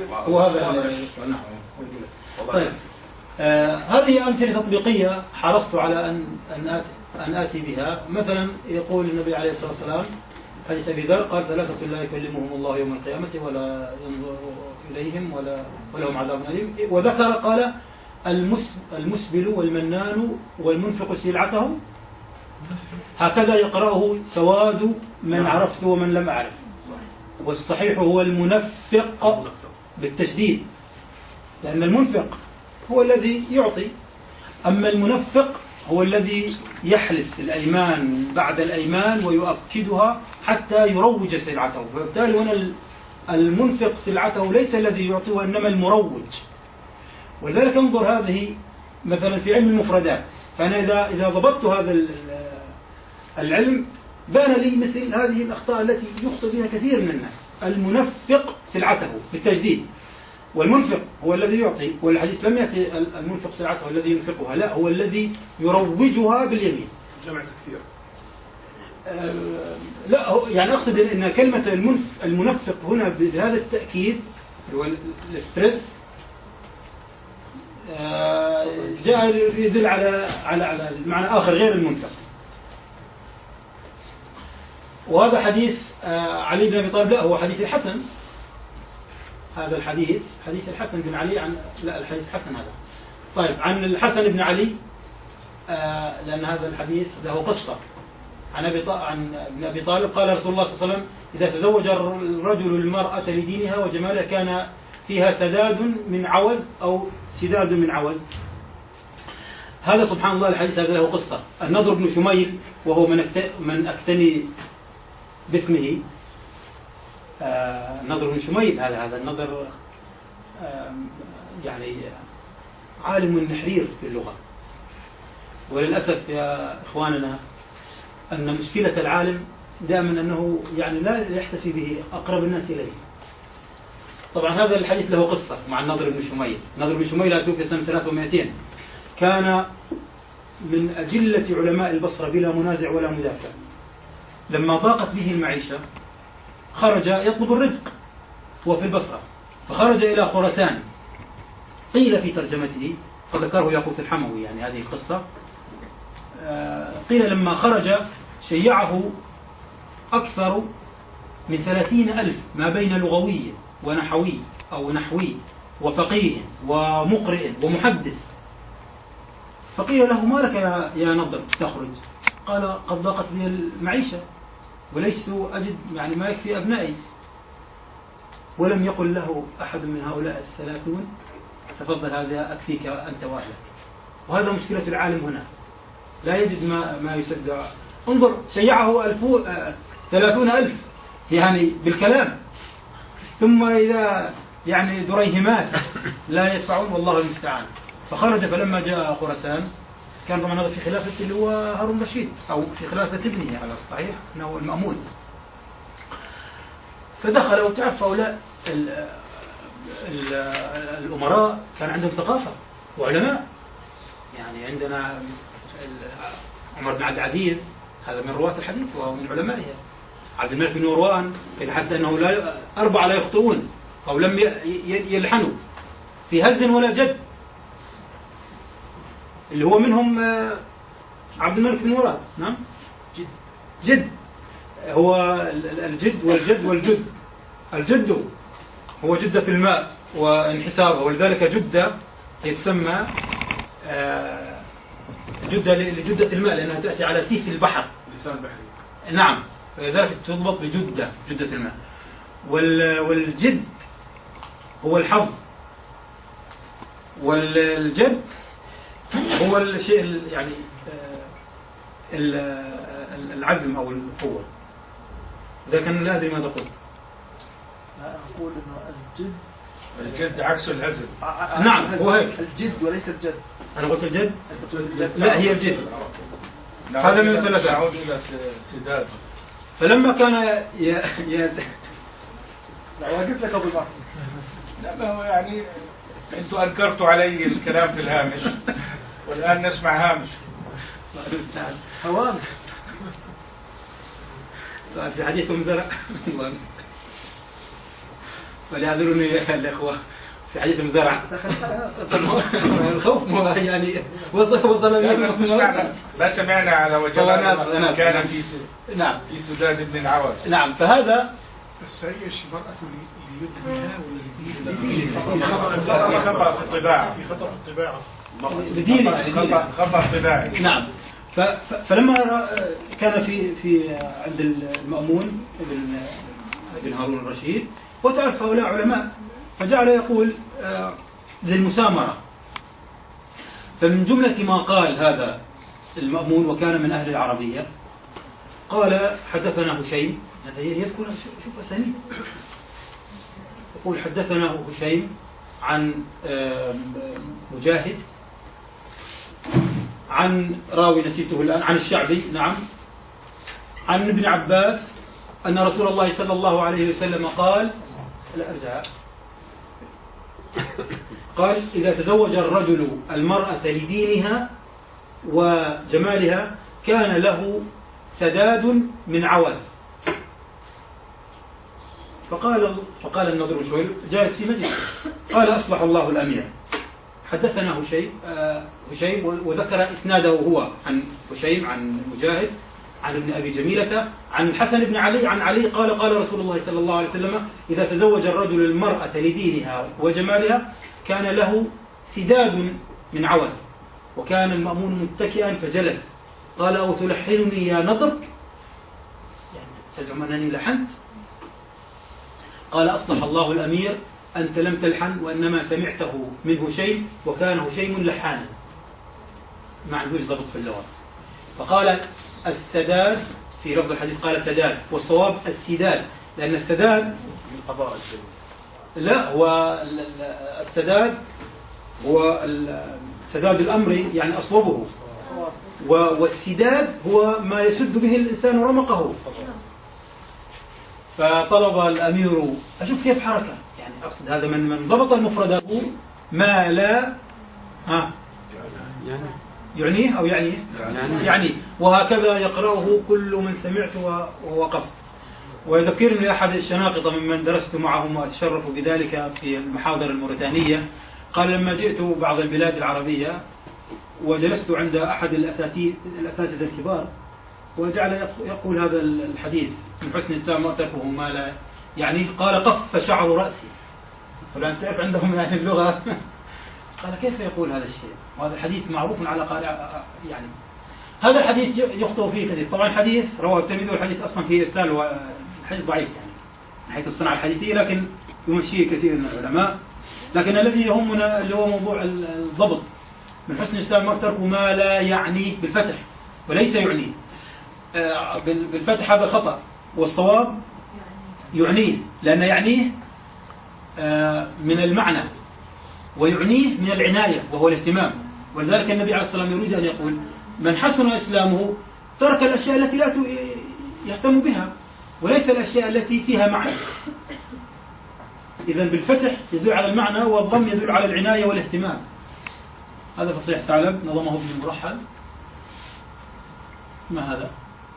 Speaker 5: طيب. هذه أمثلة تطبيقية حرصت على أن آتي بها. مثلا يقول النبي عليه الصلاة والسلام حديث أبي ذر قال 3 لا يكلمهم الله يوم القيامة ولا ينظر إليهم ولهم عذاب أليم. وذكر قال المسبل والمنان والمنفق سلعته، هكذا يقرأه سواد من عرفت ومن لم أعرف. والصحيح هو المنفق بالتشديد، لأن المنفق هو الذي يعطي، أما المنفق هو الذي يحلف الأيمان بعد الأيمان ويؤكدها حتى يروج سلعته. فبالتالي هنا المنفق سلعته ليس الذي يعطي وإنما المروج. ولذلك انظر هذه مثلا في علم المفردات، فأنا إذا ضبطت هذا العلم بان لي مثل هذه الأخطاء التي يخطئ بها كثير من الناس. المنفق سلعته بالتجديد، والمنفق هو الذي يعطي، والحديث لم يأتي المنفق سلعته الذي ينفقها، لا، هو الذي يروجها باليمين.
Speaker 6: جمع تكثير.
Speaker 5: لا، يعني أقصد أن كلمة المنفق هنا بهذا التأكيد هو الاسترس جاء يدل على معنى آخر غير المنفق. وهذا حديث علي بن أبي طالب، لا هو حديث الحسن. هذا الحديث حديث الحسن بن علي الحديث الحسن هذا. طيب، عن الحسن بن علي، لأن هذا الحديث له قصة. عن ابن أبي طالب قال رسول الله صلى الله عليه وسلم إذا تزوج الرجل المرأة لدينها وجمالها كان فيها سداد من عوز أو سداد من عوز. هذا سبحان الله الحديث هذا له قصة. النضر بن شميل وهو من أكتني باسمه، النضر بن شميل، هذا النضر يعني عالم النحرير في اللغة. وللأسف يا إخواننا أن مشكلة العالم دائما أنه يعني لا يحتفي به أقرب الناس إليه. طبعا هذا الحديث له قصة مع النضر بن شميل. النضر بن شميل توفي سنة 300، كان من أجلة علماء البصرة بلا منازع ولا مدافع. لما ضاقت به المعيشة خرج يطلب الرزق، هو في البصرة، فخرج إلى خراسان. قيل في ترجمته، فذكره ياقوت الحموي يعني هذه القصة، قيل لما خرج شيعه أكثر من 30,000 ما بين لغوي ونحوي أو نحوي وفقيه ومقرئ ومحدث. فقيل له: ما لك يا نضر تخرج؟ قال: قد ضاقت بي المعيشة وليس أجد يعني ما يكفي أبنائي. ولم يقل له أحد من هؤلاء 30: تفضل هذا أكفيك أنت وأهلك. وهذا مشكلة العالم هنا، لا يجد ما يسد. انظر، شيعه 30,000 يعني بالكلام، ثم إذا يعني دريهمات لا يدفعون، والله المستعان. فخرج، فلما جاء خراسان كان طبعا هذا في خلافة اللي هو هارون الرشيد، أو في خلافة ابنه على الصحيح أنه المأمون. فدخل، وتعرف هؤلاء الأمراء كان عندهم ثقافة وعلماء. يعني عندنا عمر بن عبد العزيز، هذا من رواة الحديث وهو من علمائها. عبد الملك بن مروان قيل حتى أنه 4 لا يخطئون أو لم يلحنوا في هز ولا جد، اللي هو منهم عبد الملك بن مروان. نعم، جد هو الجد والجد والجد. الجد هو جدة الماء وانحساره، ولذلك جدة تسمى جدة لجدة الماء لأنها تأتي على سيف البحر،
Speaker 6: لسان بحري.
Speaker 5: نعم، لذلك تضبط بجدة، جدة الماء. والجد هو الحظ، والجد هو الشيء يعني العزم أو القوة. إذا كان لا أدري ماذا قلت.
Speaker 1: أقول إنه
Speaker 3: الجد عكس الهزل.
Speaker 5: نعم، هو هيك،
Speaker 1: الجد وليس الجد.
Speaker 5: أنا قلت الجد؟ لا، هي الجد. هذا من الثلاثة.
Speaker 3: نعود إلى سداد.
Speaker 5: فلما كان
Speaker 1: لا، قلت لك أبو البحر.
Speaker 3: لا، ما هو يعني أنتم أنكرتوا علي الكلام في الهامش، والآن نسمع هامش.
Speaker 1: هوام.
Speaker 5: في حديث أم زرع وليعذرني الإخوة، في حديث أم زرع الخوف يعني وصل
Speaker 3: ما سمعنا على وجه كان في
Speaker 5: نعم
Speaker 3: في سداد بن العواص.
Speaker 5: نعم. فهذا
Speaker 7: السيش المرأة ليدنها
Speaker 3: في خطأ في الطباعة.
Speaker 7: في خطأ الطباعة.
Speaker 3: خطأ طباعي.
Speaker 5: نعم. فلما كان في عند المأمون ابن هارون الرشيد، وتعرف هؤلاء علماء، فجعل يقول للمسامرة. فمن جملة ما قال هذا المأمون، وكان من أهل العربية، قال: حدثنا هشيم. يذكر، شوف أسانيد، يقول: حدثنا هشيم عن مجاهد، عن راوي نسيته الآن، عن الشعبي، نعم، عن ابن عباس أن رسول الله صلى الله عليه وسلم قال: لا أرجع، قال: إذا تزوج الرجل المرأة لدينها وجمالها كان له سداد من عوز. فقال النضر بن شويل جالس في مجلس، قال: أصلح الله الأمير. حدثنا هشيم وذكر إسناده هو عن هشيم عن مجاهد عن ابن أبي جميلة عن الحسن بن علي عن علي قال: قال رسول الله صلى الله عليه وسلم: إذا تزوج الرجل المرأة لدينها وجمالها كان له سداد من عوز. وكان المأمون متكئا فجلس، قال: أو تلحنني يا نضر؟ يعني تزعم أنني لحنت؟ قال: أصلح الله الأمير، أنت لم تلحن، وإنما سمعته من هشيم، وكان هشيم لحانا، ما عندوش ضبط في اللغة. فقال: السداد، في لفظ الحديث قال سداد، والصواب السداد، لأن السداد
Speaker 6: من قضاء الجن.
Speaker 5: لا، هو السداد هو سداد الأمر يعني أصوبه، والسداد هو ما يسد به الإنسان رمقه. فطلب الأمير، أشوف كيف حركة، يعني أقصد هذا من ضبط المفردات ما لا يعنيه أو يعنيه يعني، وهكذا يقرأه كل من سمعت ووقفت. ويذكرني أحد الشناقطة ممن درست معهم وأتشرف بذلك في المحاضرة الموريتانية، قال: لما جئت بعض البلاد العربية وجلست عند أحد الأساتذة الكبار، وجعل يقول هذا الحديث من حسن إسلام مرتكبه ما لا يعني، قال قف شعر رأسي. فلان تعرف عندهم يعني اللغة قال كيف يقول هذا الشيء؟ وهذا الحديث معروف على قارئ يعني. هذا الحديث يخطئ فيه كثير. طبعا الحديث رواه الترمذي، والحديث أصلا فيه إرسال والحديث ضعيف يعني من حيث الصنعة الحديثية، لكن يمشيه كثير من العلماء. لكن الذي يهمنا اللي هو موضوع الضبط. من حسن الإسلام مرتكب ما لا يعنيه بالفتح وليس يعنيه. بالفتح هذا خطأ، والصواب يعنيه، لأن يعنيه من المعنى، ويعنيه من العناية وهو الاهتمام. ولذلك النبي عليه الصلاة والسلام يريد أن يقول من حسن إسلامه ترك الأشياء التي لا يهتم بها، وليس الأشياء التي فيها معنى. إذن بالفتح يدل على المعنى، والضم يدل على العناية والاهتمام. هذا فصيح ثعلب نظمه ابن المرحل. ما هذا؟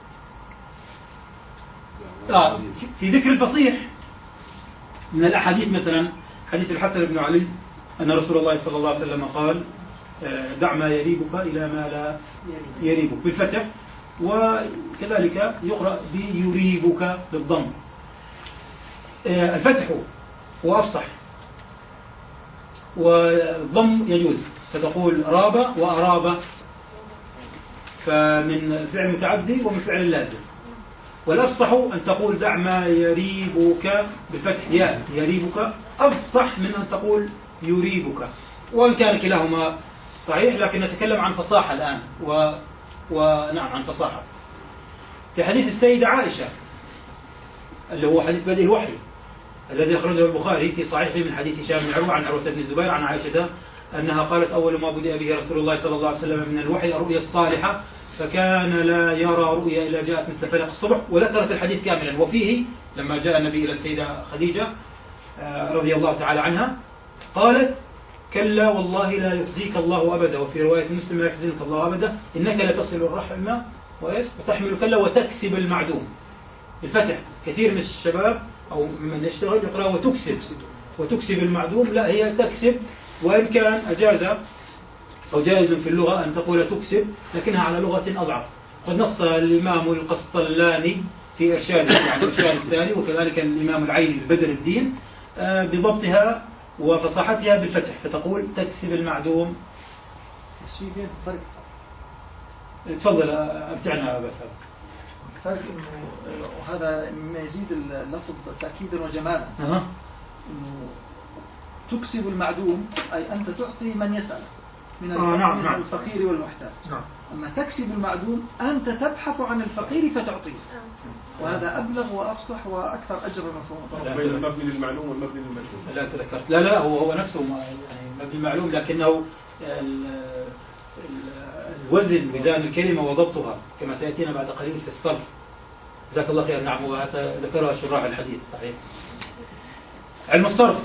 Speaker 5: في ذكر الفصيح من الأحاديث مثلا حديث الحسن بن علي أن رسول الله صلى الله عليه وسلم قال دع ما يريبك إلى ما لا يريبك بالفتح، وكذلك يقرأ بيريبك بالضم. الفتح هو أفصح، والضم يجوز، فتقول راب وأراب، فمن فعل متعدي ومن فعل اللازم. والأفصح أن تقول دع ما يريبك بالفتح يا يريبك، أفصح من أن تقول يريبك. وإن كان كلاهما صحيح، لكن نتكلم عن فصاحة الآن ونعم عن فصاحة. في حديث السيدة عائشة اللي هو حديث بدء الوحي الذي أخرجه البخاري في صحيحه من حديث هشام بن عروة عن عروة بن الزبير عن عائشة أنها قالت أول ما بدأ به رسول الله صلى الله عليه وسلم من الوحي الرؤيا الصالحة، فكان لا يرى رؤيا إلا جاءت مثل فلق الصبح. وذكرت الحديث كاملا. وفيه لما جاء النبي إلى السيدة خديجة رضي الله تعالى عنها قالت كلا والله لا يخزيك الله أبدا، وفي رواية مسلم لا يحزنك الله أبدا، إنك لتصل الرحم وتحمل كلا وتكسب المعدوم بالفتح. كثير من الشباب أو من يشتغل يقرأ وتكسب المعدوم، لا هي تكسب، وإن كان أجاز أو جائز في اللغة أن تقول تكسب، لكنها على لغة أضعف. قد نص الإمام القسطلاني في إرشاد يعني إرشاد الثاني، وكذلك الإمام العيني بدر الدين بضبطها وفصاحتها بالفتح، فتقول تكسب المعدوم. تفضل أبتعنا بس.
Speaker 1: الفرق إنه وهذا مما يزيد اللفظ تأكيدا وجمالا. إنه تكسب المعدوم أي أنت تعطي من يسأل من الفقير والمحتاج. أما تكسب المعدوم أنت تبحث عن الفقير فتعطيه، وهذا أبلغ وأفصح وأكثر أجر ومفهوم.
Speaker 6: بين المبني للمعلوم والمبني للمجهول.
Speaker 5: لا تذكرت. لا هو نفسه يعني مبني المعلوم، لكنه الوزن ميزان الكلمة وضبطها كما سيأتينا بعد قليل في الصرف. جزاك الله خير. نعم، وذكرها شراح الحديث صحيح. علم الصرف،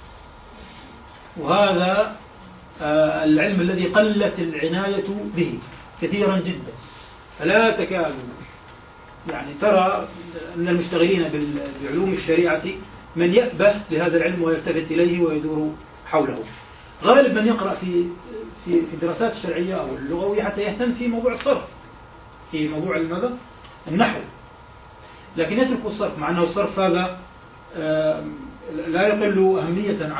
Speaker 5: وهذا العلم الذي قلت العناية به كثيرا جدا، فلا تكاد يعني ترى أن المشتغلين بعلوم الشريعة من يأبه لهذا العلم ويلتفت إليه ويدور حوله. غالب من يقرأ في الدراسات الشرعية أو اللغوية حتى يهتم في موضوع الصرف، في موضوع النحو، لكن يترك الصرف، مع أنه الصرف هذا لا يقل أهمية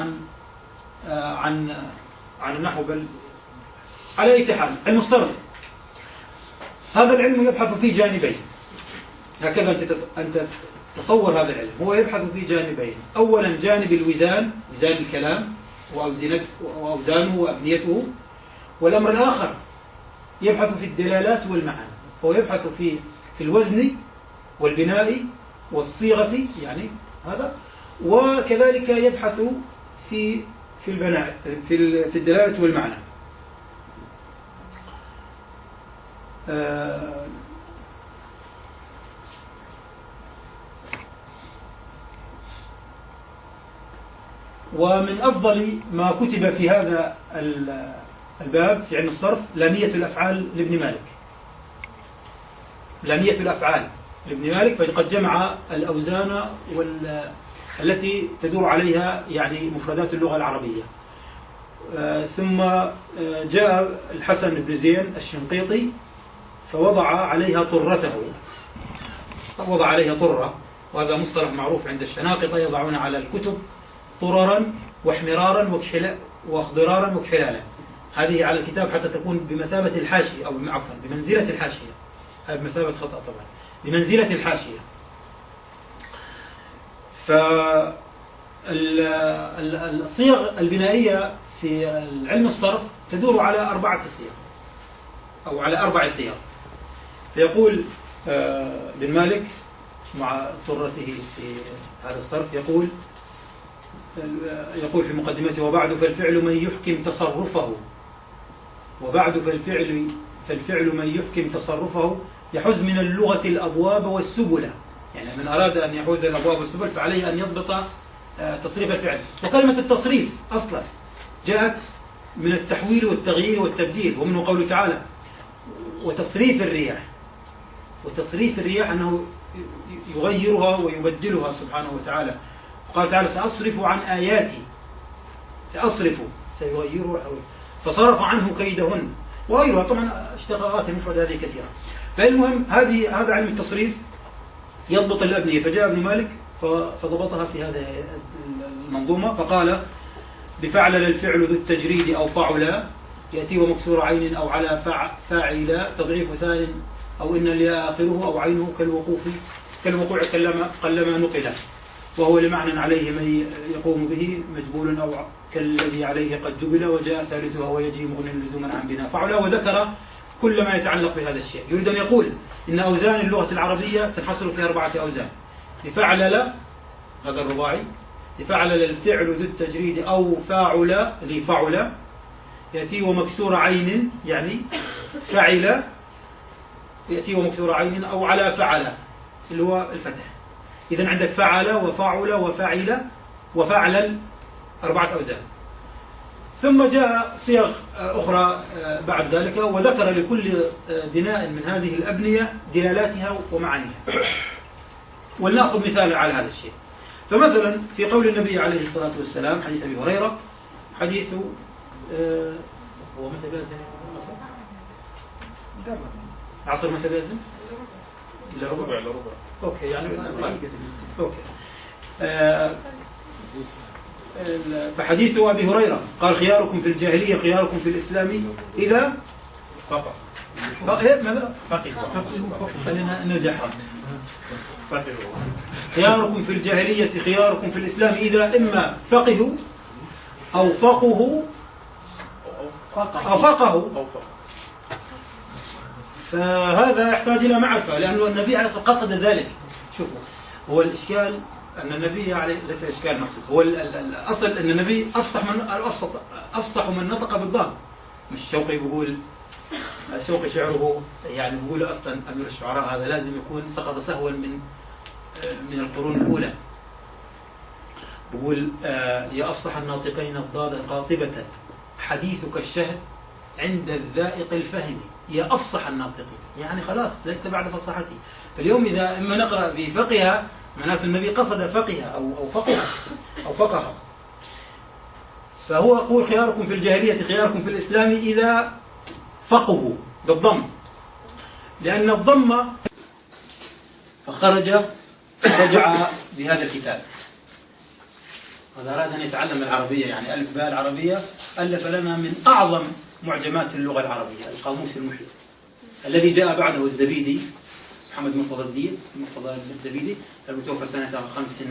Speaker 5: عن النحو. بل على أي حال علم الصرف هذا العلم يبحث في جانبين، هكذا أنت تصور هذا العلم. هو يبحث في جانبين: أولا جانب الوزان، وزان الكلام وأوزانه وأبنيته، والأمر الآخر يبحث في الدلالات والمعاني. هو يبحث في الوزن والبناء والصيغة يعني هذا، وكذلك يبحث في البناء في الدلالة والمعنى. ومن أفضل ما كتب في هذا الباب في علم الصرف لامية الأفعال لابن مالك. لامية الأفعال لابن مالك، فقد جمع الأوزان التي تدور عليها يعني مفردات اللغة العربية. ثم جاء الحسن بن زين الشنقيطي فوضع عليها طرته، وضع عليها طرة، وهذا مصطلح معروف عند الشناقطة، يضعون على الكتب طررا واحمرارا واخضرارا وكحلالا. هذه على الكتاب حتى تكون بمثابة الحاشية، أو عفوا بمنزلة الحاشية، هذه بمثابة خطأ طبعا، بمنزلة الحاشية. فالصيغ البنائية في علم الصرف تدور على 4 صيغ أو على 4 صيغ. فيقول بن مالك مع طرته في هذا الصرف، يقول في مقدمته: وبعد فالفعل من يحكم تصرفه، وبعد فالفعل من يحكم تصرفه يحوز من اللغة الأبواب والسبل. يعني من أراد أن يحوز الأبواب والسبل فعليه أن يضبط تصريف الفعل. وكلمة التصريف أصلا جاءت من التحويل والتغيير والتبديل، ومنه قوله تعالى: وتصريف الرياح. وتصريف الرياح أنه يغيرها ويبدلها سبحانه وتعالى. قال تعالى: سأصرف عن آياتي، سأصرف سيغيرها، فصرف عنه كيدهن وغيرها. طبعا اشتقاقات المفرد هذه كثيرة. فالمهم هذا علم التصريف يضبط الأبنية. فجاء ابن مالك فضبطها في هذه المنظومة، فقال: بفعل الفعل ذو التجريد أو فعل يأتي ومكسور عين أو على فاعل تضعيف ثان أو إن الياء آخره أو عينه كالوقوع قلما نقل، وهو لمعنى عليه من يقوم به مجبول أو كالذي عليه قد جبل، وجاء ثالثها ويجي مغني لزوما عن بنا فعل. وذكر كل ما يتعلق بهذا الشيء. يريد أن يقول إن أوزان اللغة العربية تنحصر في 4 أوزان. لفعل هذا الرباعي، لفعل الفعل ذو التجريد أو فاعل لفعل يأتي ومكسور عين، يعني فعل يأتي ومكسور عين أو على فعل اللي هو الفتح. إذن عندك فعل وفعل وفعل وفعل 4 أوزان. ثم جاء صيغ أخرى بعد ذلك، وذكر لكل بناء من هذه الأبنية دلالاتها ومعانيها. ولنأخذ مثال على هذا الشيء. فمثلا في قول النبي عليه الصلاة والسلام، حديث أبي هريرة، حديث هو متى بيأذن عصر متى بيأذن؟ إلى ربع. أوكي يعني أوكي. فحديث أبي هريرة قال: خياركم في الجاهلية خياركم في الإسلام إذا فقه. خلينا نرجعها. خياركم في الجاهلية خياركم في الإسلام إذا إما فقهوا أو فقهوا أو فقهوا. فهذا يحتاج إلى معرفة، لأن النبي عليه الصلاة والسلام قصد ذلك. شوفوا، هو الإشكال أن النبي عليه ليس إشكال مقصود، هو الأصل أن النبي أفصح من نطق بالضاد. مش شوقي بيقول شوقي شعره يعني بيقول أصلا أمير الشعراء هذا لازم يكون سقط سهوا من القرون الأولى. بيقول: يا أفصح الناطقين الضاد قاطبة حديثك الشهد عند الذائق الفهم. يا أفصح الناطقين، يعني خلاص ليس بعد فصاحتي. فاليوم إذا إما نقرأ بفقه معناته النبي قصد فقه أو فقه. فهو يقول: خياركم في الجاهلية خياركم في الإسلام إذا فقهوا بالضم، لأن الضم رجع بهذا الكتاب. وإذا أراد أن يتعلم العربية يعني ألف باء العربية، ألف لنا من أعظم معجمات اللغة العربية القاموس المحيط، الذي جاء بعده الزبيدي محمد مرتضى الزبيدي المتوفى سنة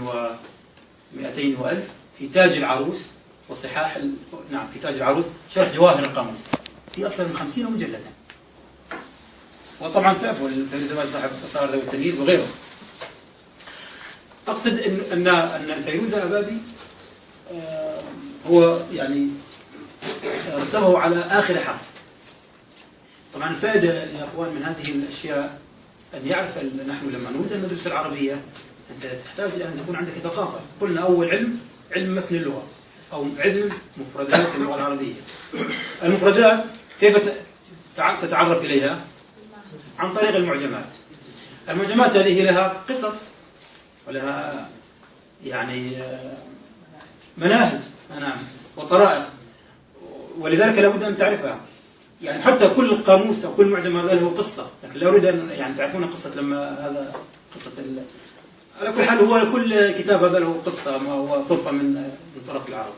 Speaker 5: 500 وألف في تاج العروس وصحاح نعم في تاج العروس شرح جواهر القاموس في أكثر من 50 مجلدا. وطبعا تعرفوا الفيروز صاحب أسرار ذوي التمييز وغيره. أقصد أن الفيروز أبابي هو يعني رتبه على آخر حرف. طبعا الفائدة يا أخوان من هذه الأشياء أن يعرف نحن لما نريد أن ندرس العربية أنت تحتاج أن تكون عندك ثقافة. قلنا أول علم متن اللغة أو علم مفردات اللغة العربية. المفردات كيف تتعرف إليها؟ عن طريق المعجمات. المعجمات هذه لها قصص ولها يعني مناهج وطرائق، ولذلك لابد أن تعرفها. يعني حتى كل قاموس أو كل معجم هذا له قصة، لكن لا أريد أن يعني تعرفون قصة لما هذا قصة على كل حال هو كل كتاب هذا له قصة، ما هو طرفة من طرف العرب.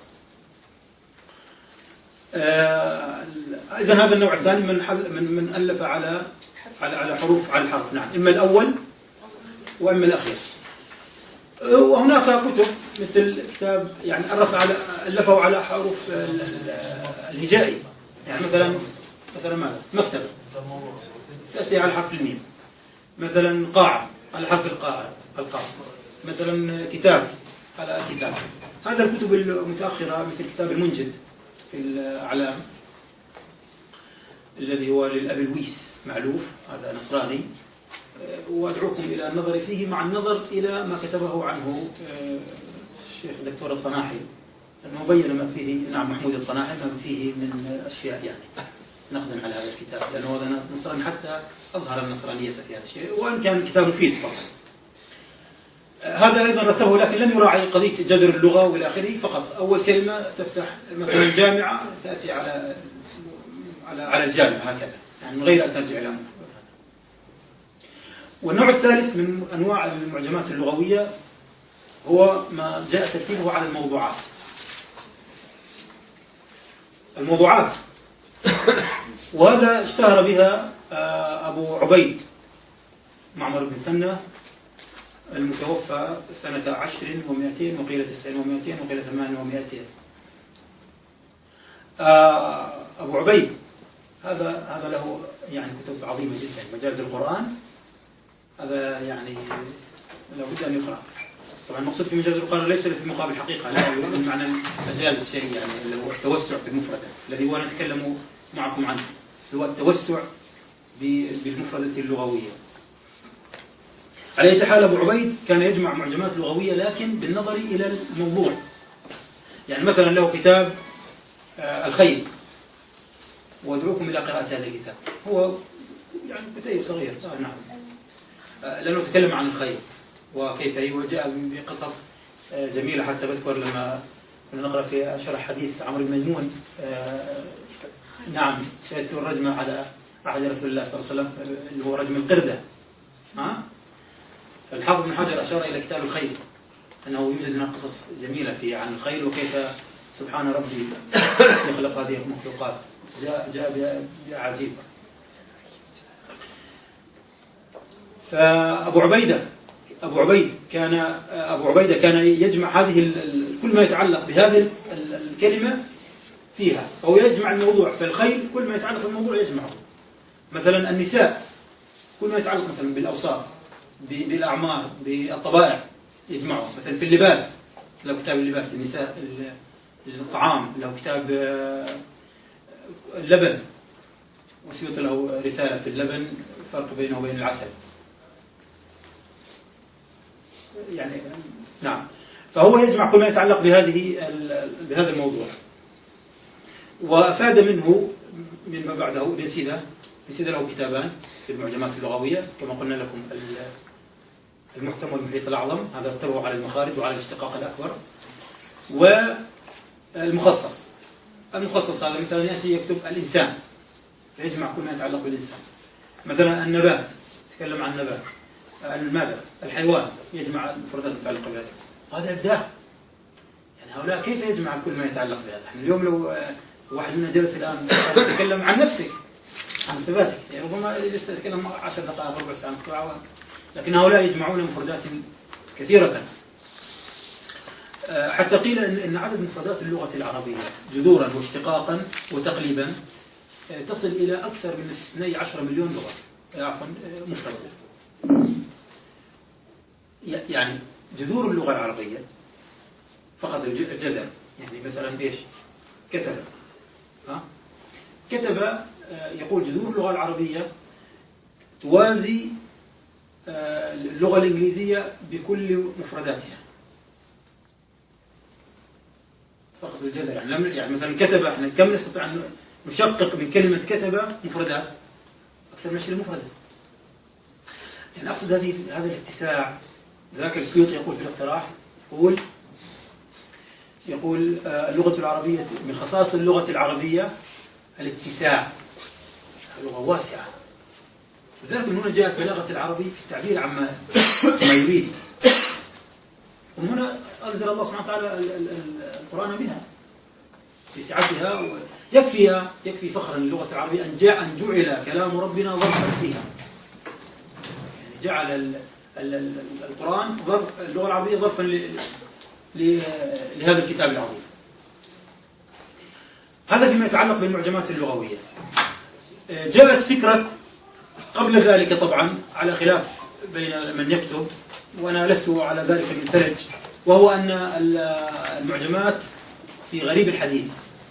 Speaker 5: إذن هذا النوع الثاني من ألف على حروف على الحرف، نعم، إما الأول وإما الأخير. وهناك كتب مثل كتاب يعني ألفوا على حروف الهجائي، يعني مثلا ماذا؟ مكتبة تأتي على حرف الميم، مثلا قاعة على حرف القاف، مثلا كتاب على كتاب. هذا الكتب المتأخرة مثل كتاب المنجد في الأعلام الذي هو للأبي الويس معلوف، هذا نصراني، وأدعوكم إلى النظر فيه مع النظر إلى ما كتبه عنه الشيخ الدكتور الطناحي، أنه بين ما فيه، نعم، محمود الطناحي، ما فيه من أشياء يعني نخدم على هذا الكتاب، لأنه هذا نصراني حتى أظهر النصرانية في هذا الشيء، وأن كان كتاب مفيد فقط. هذا أيضا رتبه، لكن لم يراعي قضية جذر اللغة والى آخره، فقط أول كلمة تفتح مثلا جامعة تأتي على الجامعة هكذا، يعني من غير أن ترجع إلى مفرد. والنوع الثالث من أنواع المعجمات اللغوية هو ما جاء ترتيبه على الموضوعات، وهذا اشتهر بها أبو عبيد معمر بن ثنة المتوفى سنة 10 و200 وقيل 9 و200 وقيل 8 و200. أبو عبيد هذا له يعني كتب عظيمة جدا. مجاز القرآن هذا يعني لابد أن يقرأ. طبعا المقصود في مجاز القرآن ليس في مقابل حقيقة، لا، يريد معنى مجاز الشيء، يعني اللي هو التوسع في المفردة الذي هو نتكلم معكم عنه، هو التوسع بالمفردة اللغوية. على أي حال أبو عبيد كان يجمع معجمات لغوية لكن بالنظر إلى الموضوع. يعني مثلا له كتاب الخيل، وأدعوكم إلى قراءة هذا الكتاب، هو يعني كتيب صغير، نعم، لأنه تكلم عن الخيل وكيف هي، وجاء بقصص جميلة. حتى بذكر لما كنا نقرأ في شرح حديث عمرو بن ميمون، نعم، شهدت الرجمة على عهد رسول الله صلى الله عليه وسلم اللي هو رجم القردة. فالحافظ بن حجر أشار إلى كتاب الخيل أنه يوجد هناك قصص جميلة عن الخيل، وكيف سبحان ربي يخلق هذه المخلوقات، جاء بعجيب. فأبو عبيد كان يجمع هذه كل ما يتعلق بهذه الكلمة فيها، أو يجمع الموضوع. فالخيل كل ما يتعلق بالموضوع يجمعه. مثلا النساء كل ما يتعلق مثلا بالأوصاف، بالأعمار، بالطبائع يجمعه. مثلا في اللباس له كتاب اللباس، النساء، الطعام له كتاب اللبن، وسيوط له رسالة في اللبن، فرق بينه وبين العسل، يعني نعم. فهو يجمع كل ما يتعلق بهذا الموضوع. وأفاد منه مما بعده ابن سيدة له كتابان في المعجمات اللغوية، كما قلنا لكم المحكم والمحيط الأعظم، هذا ارتبه على المخارج وعلى الاشتقاق الأكبر. والمخصص هذا مثلا يأتي يكتب الإنسان، فيجمع كل ما يتعلق بالإنسان. مثلا النبات يتكلم عن النبات، الماذا الحيوان يجمع المفردات المتعلقة بهذا. هذا إبداع. يعني هؤلاء كيف يجمع كل ما يتعلق بهذا؟ احنا اليوم لو واحد منا جلس الآن يتكلم عن نفسك، عن ثباتك، يعني ربما يتكلم 10 دقائق، ربع ساعة، نصف ساعة، لكن هؤلاء يجمعون مفردات كثيرة. حتى قيل إن عدد مفردات اللغة العربية جذورا واشتقاقا وتقليبا تصل إلى أكثر من 12 مليون لغة، مفردة. يعني جذور اللغة العربية فقط الجذر، يعني مثلا إيش؟ كتب يقول جذور اللغة العربية توازي اللغة الإنجليزية بكل مفرداتها، فقط الجذر. يعني مثلا كتب، احنا كم نستطيع أن نشقق من كلمة كتب مفردات؟ أكثر من 20 مفردة. يعني أقصد هذا الاتساع. ذاك السيوطي يقول في الاقتراح، يقول يقول اللغة العربية من خصائص اللغة العربية الاتساع، اللغة واسعة، لذلك من هنا جاءت بلاغة العربي في التعبير عما يريد. ومن هنا أنزل الله سبحانه وتعالى القرآن بها في سعتها. يكفي فخرا للغة العربية أن جعل كلام ربنا ظرفا فيها، يعني جعل القرآن اللغة العربية ظرفا لهذا الكتاب العظيم. هذا فيما يتعلق بالمعجمات اللغوية. جاءت فكرة قبل ذلك طبعا على خلاف بين من يكتب، وأنا لست على ذلك منفرج، وهو أن المعجمات في غريب الحديث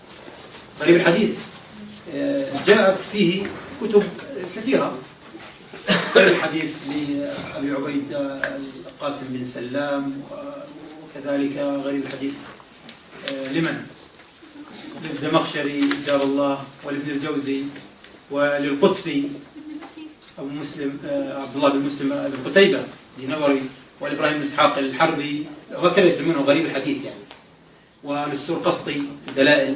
Speaker 5: جاءت فيه كتب كثيرة. غريب الحديث لأبي عبيد القاسم بن سلام، وكذلك غريب الحديث لمن؟ للزمخشري جار الله، ولابن الجوزي، وللقطفي أبو مسلم عبد الله بن مسلم بن قتيبة دينوري، والإبراهيم بن إسحاق الحربي، وهكذا يسمونه غريب الحديث يعني، وللسرقسطي دلائل،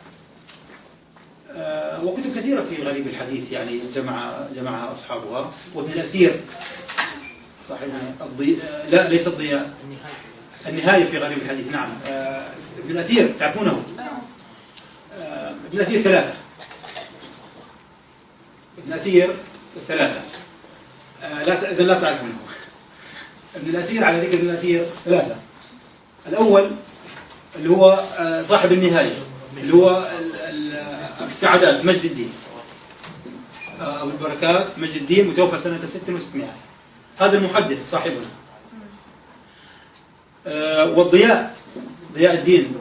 Speaker 5: وكتب كثيرة في غريب الحديث يعني جمعها أصحابها. وابن الأثير صحيح لا ليس الضياء، النهاية في غريب الحديث. نعم ابن الأثير تعرفونه؟ ابن الأثير ثلاثة، ابن الأثير ثلاثة، إذا لا تعرفونه. ابن الأثير على ذكر ابن الأثير ثلاثة. الأول اللي هو صاحب النهاية، اللي هو السعدات مجد الدين أبو البركات مجد الدين، متوفى سنة 600. هذا المحدث صاحبنا. والضياء ضياء الدين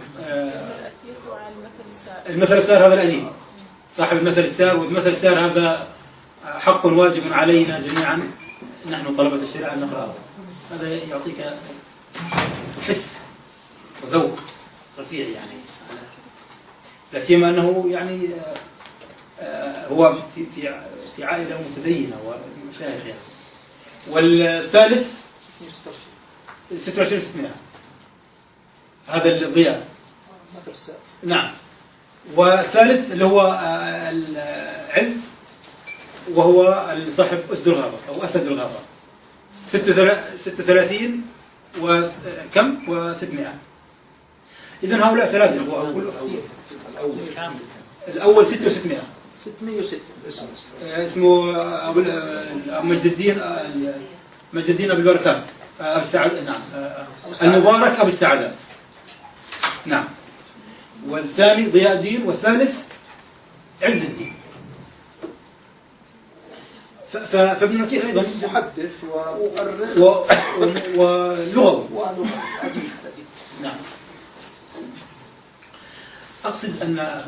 Speaker 5: المثل الثار، هذا الأديب صاحب المثل الثار. والمثل الثار هذا حق واجب علينا جميعا نحن طلبة الشريعة أن نقرأه. هذا يعطيك حس وذوق رفيع يعني، لا سيما أنه يعني هو في عائلة متدينة ومشايخ يعني. والثالث 2600 هذا الضياء. نعم. والثالث اللي هو العلم، وهو صاحب أسد الغابة أو أسد الغابة 36 وكم و600. إذن هؤلاء ثلاثة. الأول 600 اسمه أبو مجد الدين أبو البركات نعم المبارك أبو السعداء. نعم. والثاني ضياء الدين، والثالث عز الدين. فابن الأثير أيضا
Speaker 1: محدث ومؤرخ
Speaker 5: ولغوي. نعم. أقصد أن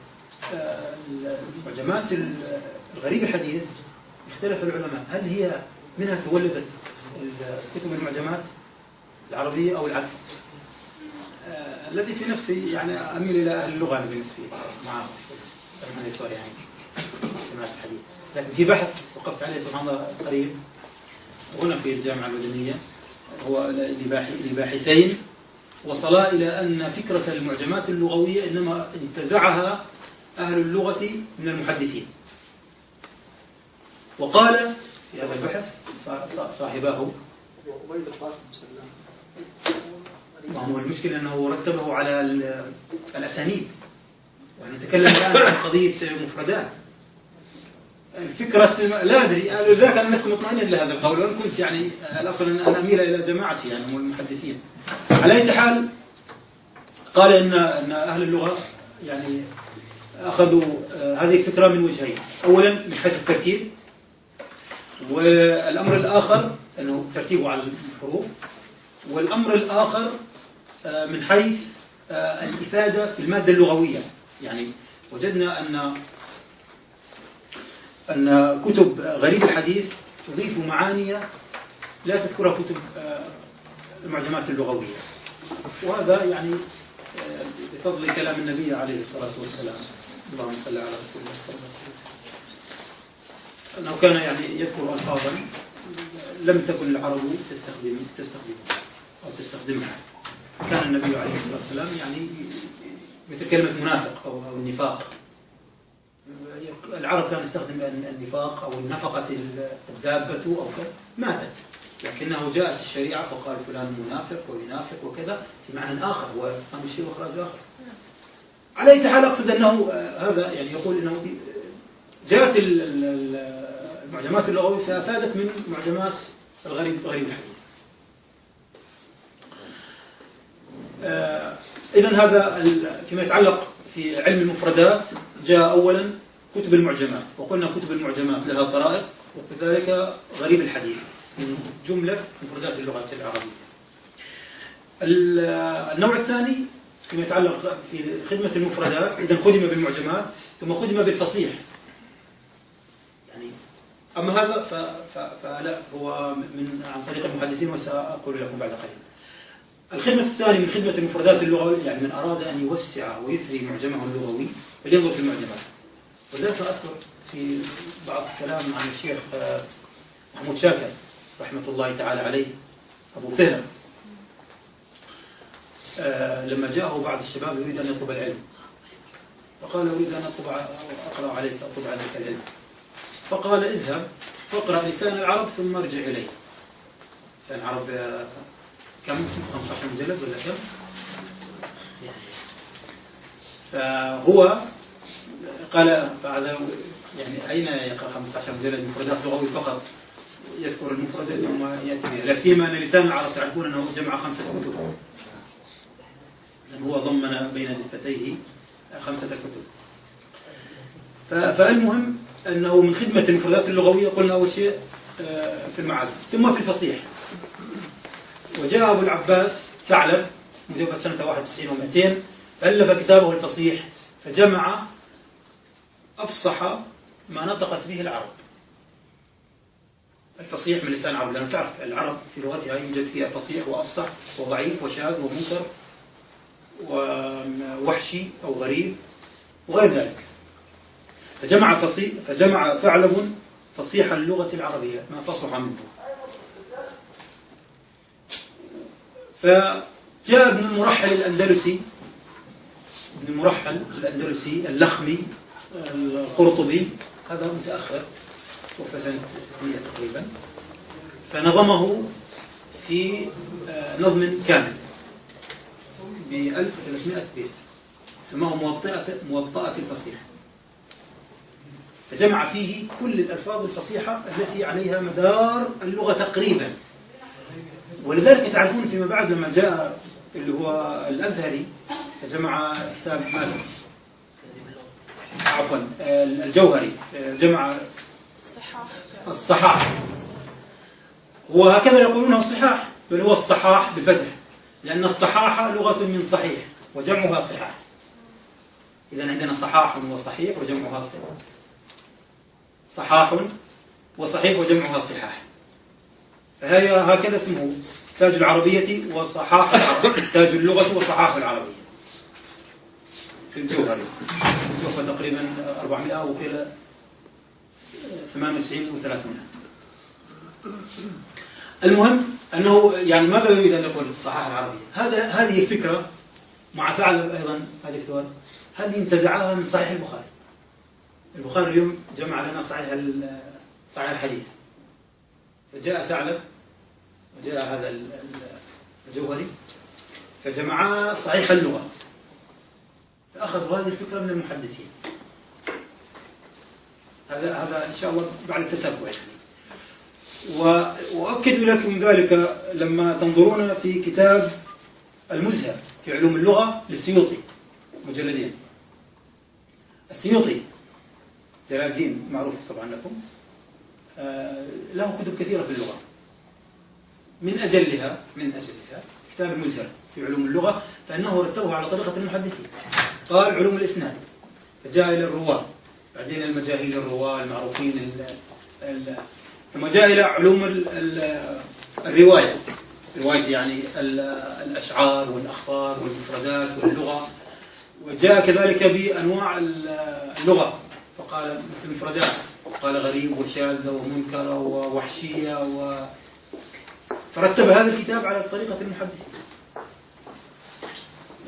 Speaker 5: المعجمات الغريب الحديث اختلف العلماء هل هي منها تولدت كتب المعجمات العربية أو العكس. الذي في نفسي يعني أميل إلى أهل اللغة بالنسبة معه يعني سماعة الحديث. لكن في بحث وقفت عليه سبحان الله قريب هنا في الجامعة المدنية، هو لباحثين وصلا إلى أن فكرة المعجمات اللغوية إنما انتزعها أهل اللغة من المحدثين. وقال في هذا البحث صاحباه
Speaker 1: عبيد القاسم سلام،
Speaker 5: ما هو المشكلة أنه رتبه على الأسانيد، ونتكلم الآن عن قضية مفردات. الفكرة لا أدري، لذلك أنا لست مطمئنا لهذا القول، وأن كنت يعني الأصل أن أميل إلى جماعتي يعني هم المحدثين. على أي حال قال إن أهل اللغة يعني أخذوا هذه الفكرة من وجهين. أولا من حيث الترتيب، والأمر الآخر أنه ترتيبه على الحروف، والأمر الآخر من حيث الإفادة في المادة اللغوية. يعني وجدنا أن كتب غريب الحديث تضيف معاني لا تذكرها كتب المعجمات اللغوية، وهذا يعني بفضل كلام النبي عليه الصلاة والسلام. اللهم صل على رسول الله صلى الله عليه وسلم، أنه كان يعني يذكر ألفاظا لم تكن العرب تستخدمها. كان النبي عليه الصلاة والسلام يعني مثل كلمة منافق أو النفاق. العرب كان يستخدم النفاق أو النفقة الدابة أو كذا، ماتت، لكنه جاءت الشريعة فقال فلان منافق وينافق وكذا في معنى آخر وفهم الشيء وإخراج آخر. على أي حال أقصد أنه هذا يعني يقول أنه جاءت المعجمات اللغوية فأفادت من معجمات غريب الحديث. إذن هذا فيما يتعلق في علم المفردات جاء أولا كتب المعجمات، وقلنا كتب المعجمات لها طرائق، وكذلك غريب الحديث من جملة مفردات اللغة العربية. النوع الثاني فيما يتعلق في خدمة المفردات، إذا خدم بالمعجمات ثم خدم بالفصيح يعني. أما هذا فلا هو عن طريق المحدثين، وسأقول لكم بعد قليل. الخدمة الثانية من خدمة المفردات اللغوية، يعني من أراد أن يوسع ويثري معجمه اللغوي فلينظر في المعجمات. ولذلك أذكر في بعض الكلام عن الشيخ محمود شاكر رحمة الله تعالى عليه أبو فهرم، لما جاءه بعض الشباب يريد أن يطلب العلم، فقال أريد أن أقرأ عليك أطلب عليك العلم، فقال اذهب فاقرأ لسان العرب ثم ارجع إليه. لسان العرب كم؟ 15 مجلد ولا كم؟ فهو قال فهذا يعني أين يقرأ 15 مجلد مفردات لغوي فقط يذكر المفرد ثم يأتي به، لا سيما أن لسان العرب تعرفون أنه جمع 5 كتب، لأن هو ضمن بين دفتيه 5 كتب. فالمهم أنه من خدمة المفردات اللغوية قلنا أول شيء في المعارف ثم في الفصيح. وجاء أبو العباس ثعلب متوفى سنة 91 و200 ألف كتابه الفصيح، فجمع أفصح ما نطقت به العرب. الفصيح من لسان العرب، لأنه تعرف العرب في لغتها يوجد فيها فصيح وأفصح وضعيف وشاذ ومنكر ووحشي أو غريب وغير ذلك. فجمع ثعلب فصيح اللغة العربية ما فصح منه. فجاء ابن المرحل الأندلسي اللخمي القرطبي، هذا متأخر توفى سنة 600 تقريبا، فنظمه في نظم كامل ب 1300 بيت، سماه موطأة الفصيح، فجمع فيه كل الألفاظ الفصيحة التي عليها مدار اللغة تقريبا. ولذلك تعرفون فيما بعد لما جاء اللي هو الأزهري فجمع كتاب مالك الجوهري، جمع الصحاح، وهكذا يقولونه صحاح، بل هو الصحاح بفتح، لأن الصحاح لغة من صحيح وجمعها صحاح. إذن عندنا صحاح وصحيح وجمعها صحاح، صحاح وصحيح وجمعها صحاح. فهي هكذا اسمه تاج العربية وصحاح العربية، تاج اللغة وصحاح العربية في الجوهري، توفى تقريبا 400 وقيل 98 و300. المهم أنه يعني ماذا يريد أن يقول الصحاح العربية؟ هذه الفكرة مع ثعلب أيضا، هذه السؤال هذه انتزعها من صحيح البخاري. البخاري اليوم جمع لنا صحيح الحديث، فجاء ثعلب وجاء هذا الجوهري فجمعا صحيح اللغة، فأخذوا هذه الفكرة من المحدثين. هذا إن شاء الله بعد التتبع يعني. وأؤكد لكم ذلك لما تنظرون في كتاب المزهر في علوم اللغة للسيوطي، مجلدين. السيوطي جلال الدين معروف طبعا لكم، له كتب كثيرة في اللغة، من أجلها كتاب المزهر في علوم اللغة، فإنه رتبه على طريقة المحدثين. قال علوم الإسناد، فجاء إلى الرواة، بعدين المجاهيل الرواة المعروفين، ثم جاء إلى علوم الرواية يعني الأشعار والأخبار والمفردات واللغة، وجاء كذلك بأنواع اللغة، فقال مثل المفردات قال غريب وشاذ ومنكر ووحشية فرتب هذا الكتاب على طريقة المحدثين.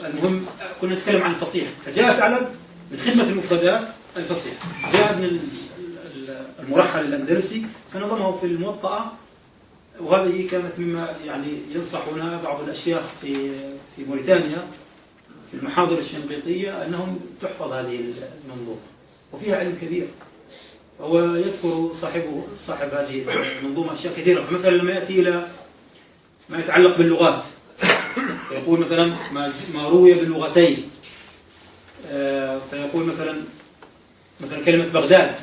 Speaker 5: المهم كنا نتكلم عن الفصيح، فجاء ثعلب من خدمة المفردات الفصيح، جاء من المرحل الأندلسي فنظمه في الموطأة، وهذه كانت مما يعني ينصحنا بعض الأشياخ في موريتانيا في المحاضر الشنقيطية أنهم تحفظ هذه المنظومة وفيها علم كبير. هو يذكر صاحب هذه المنظومة أشياء كثيرة، فمثلا لما يأتي إلى ما يتعلق باللغات فيقول مثلا ما روي باللغتين، فيقول مثلا كلمة بغداد،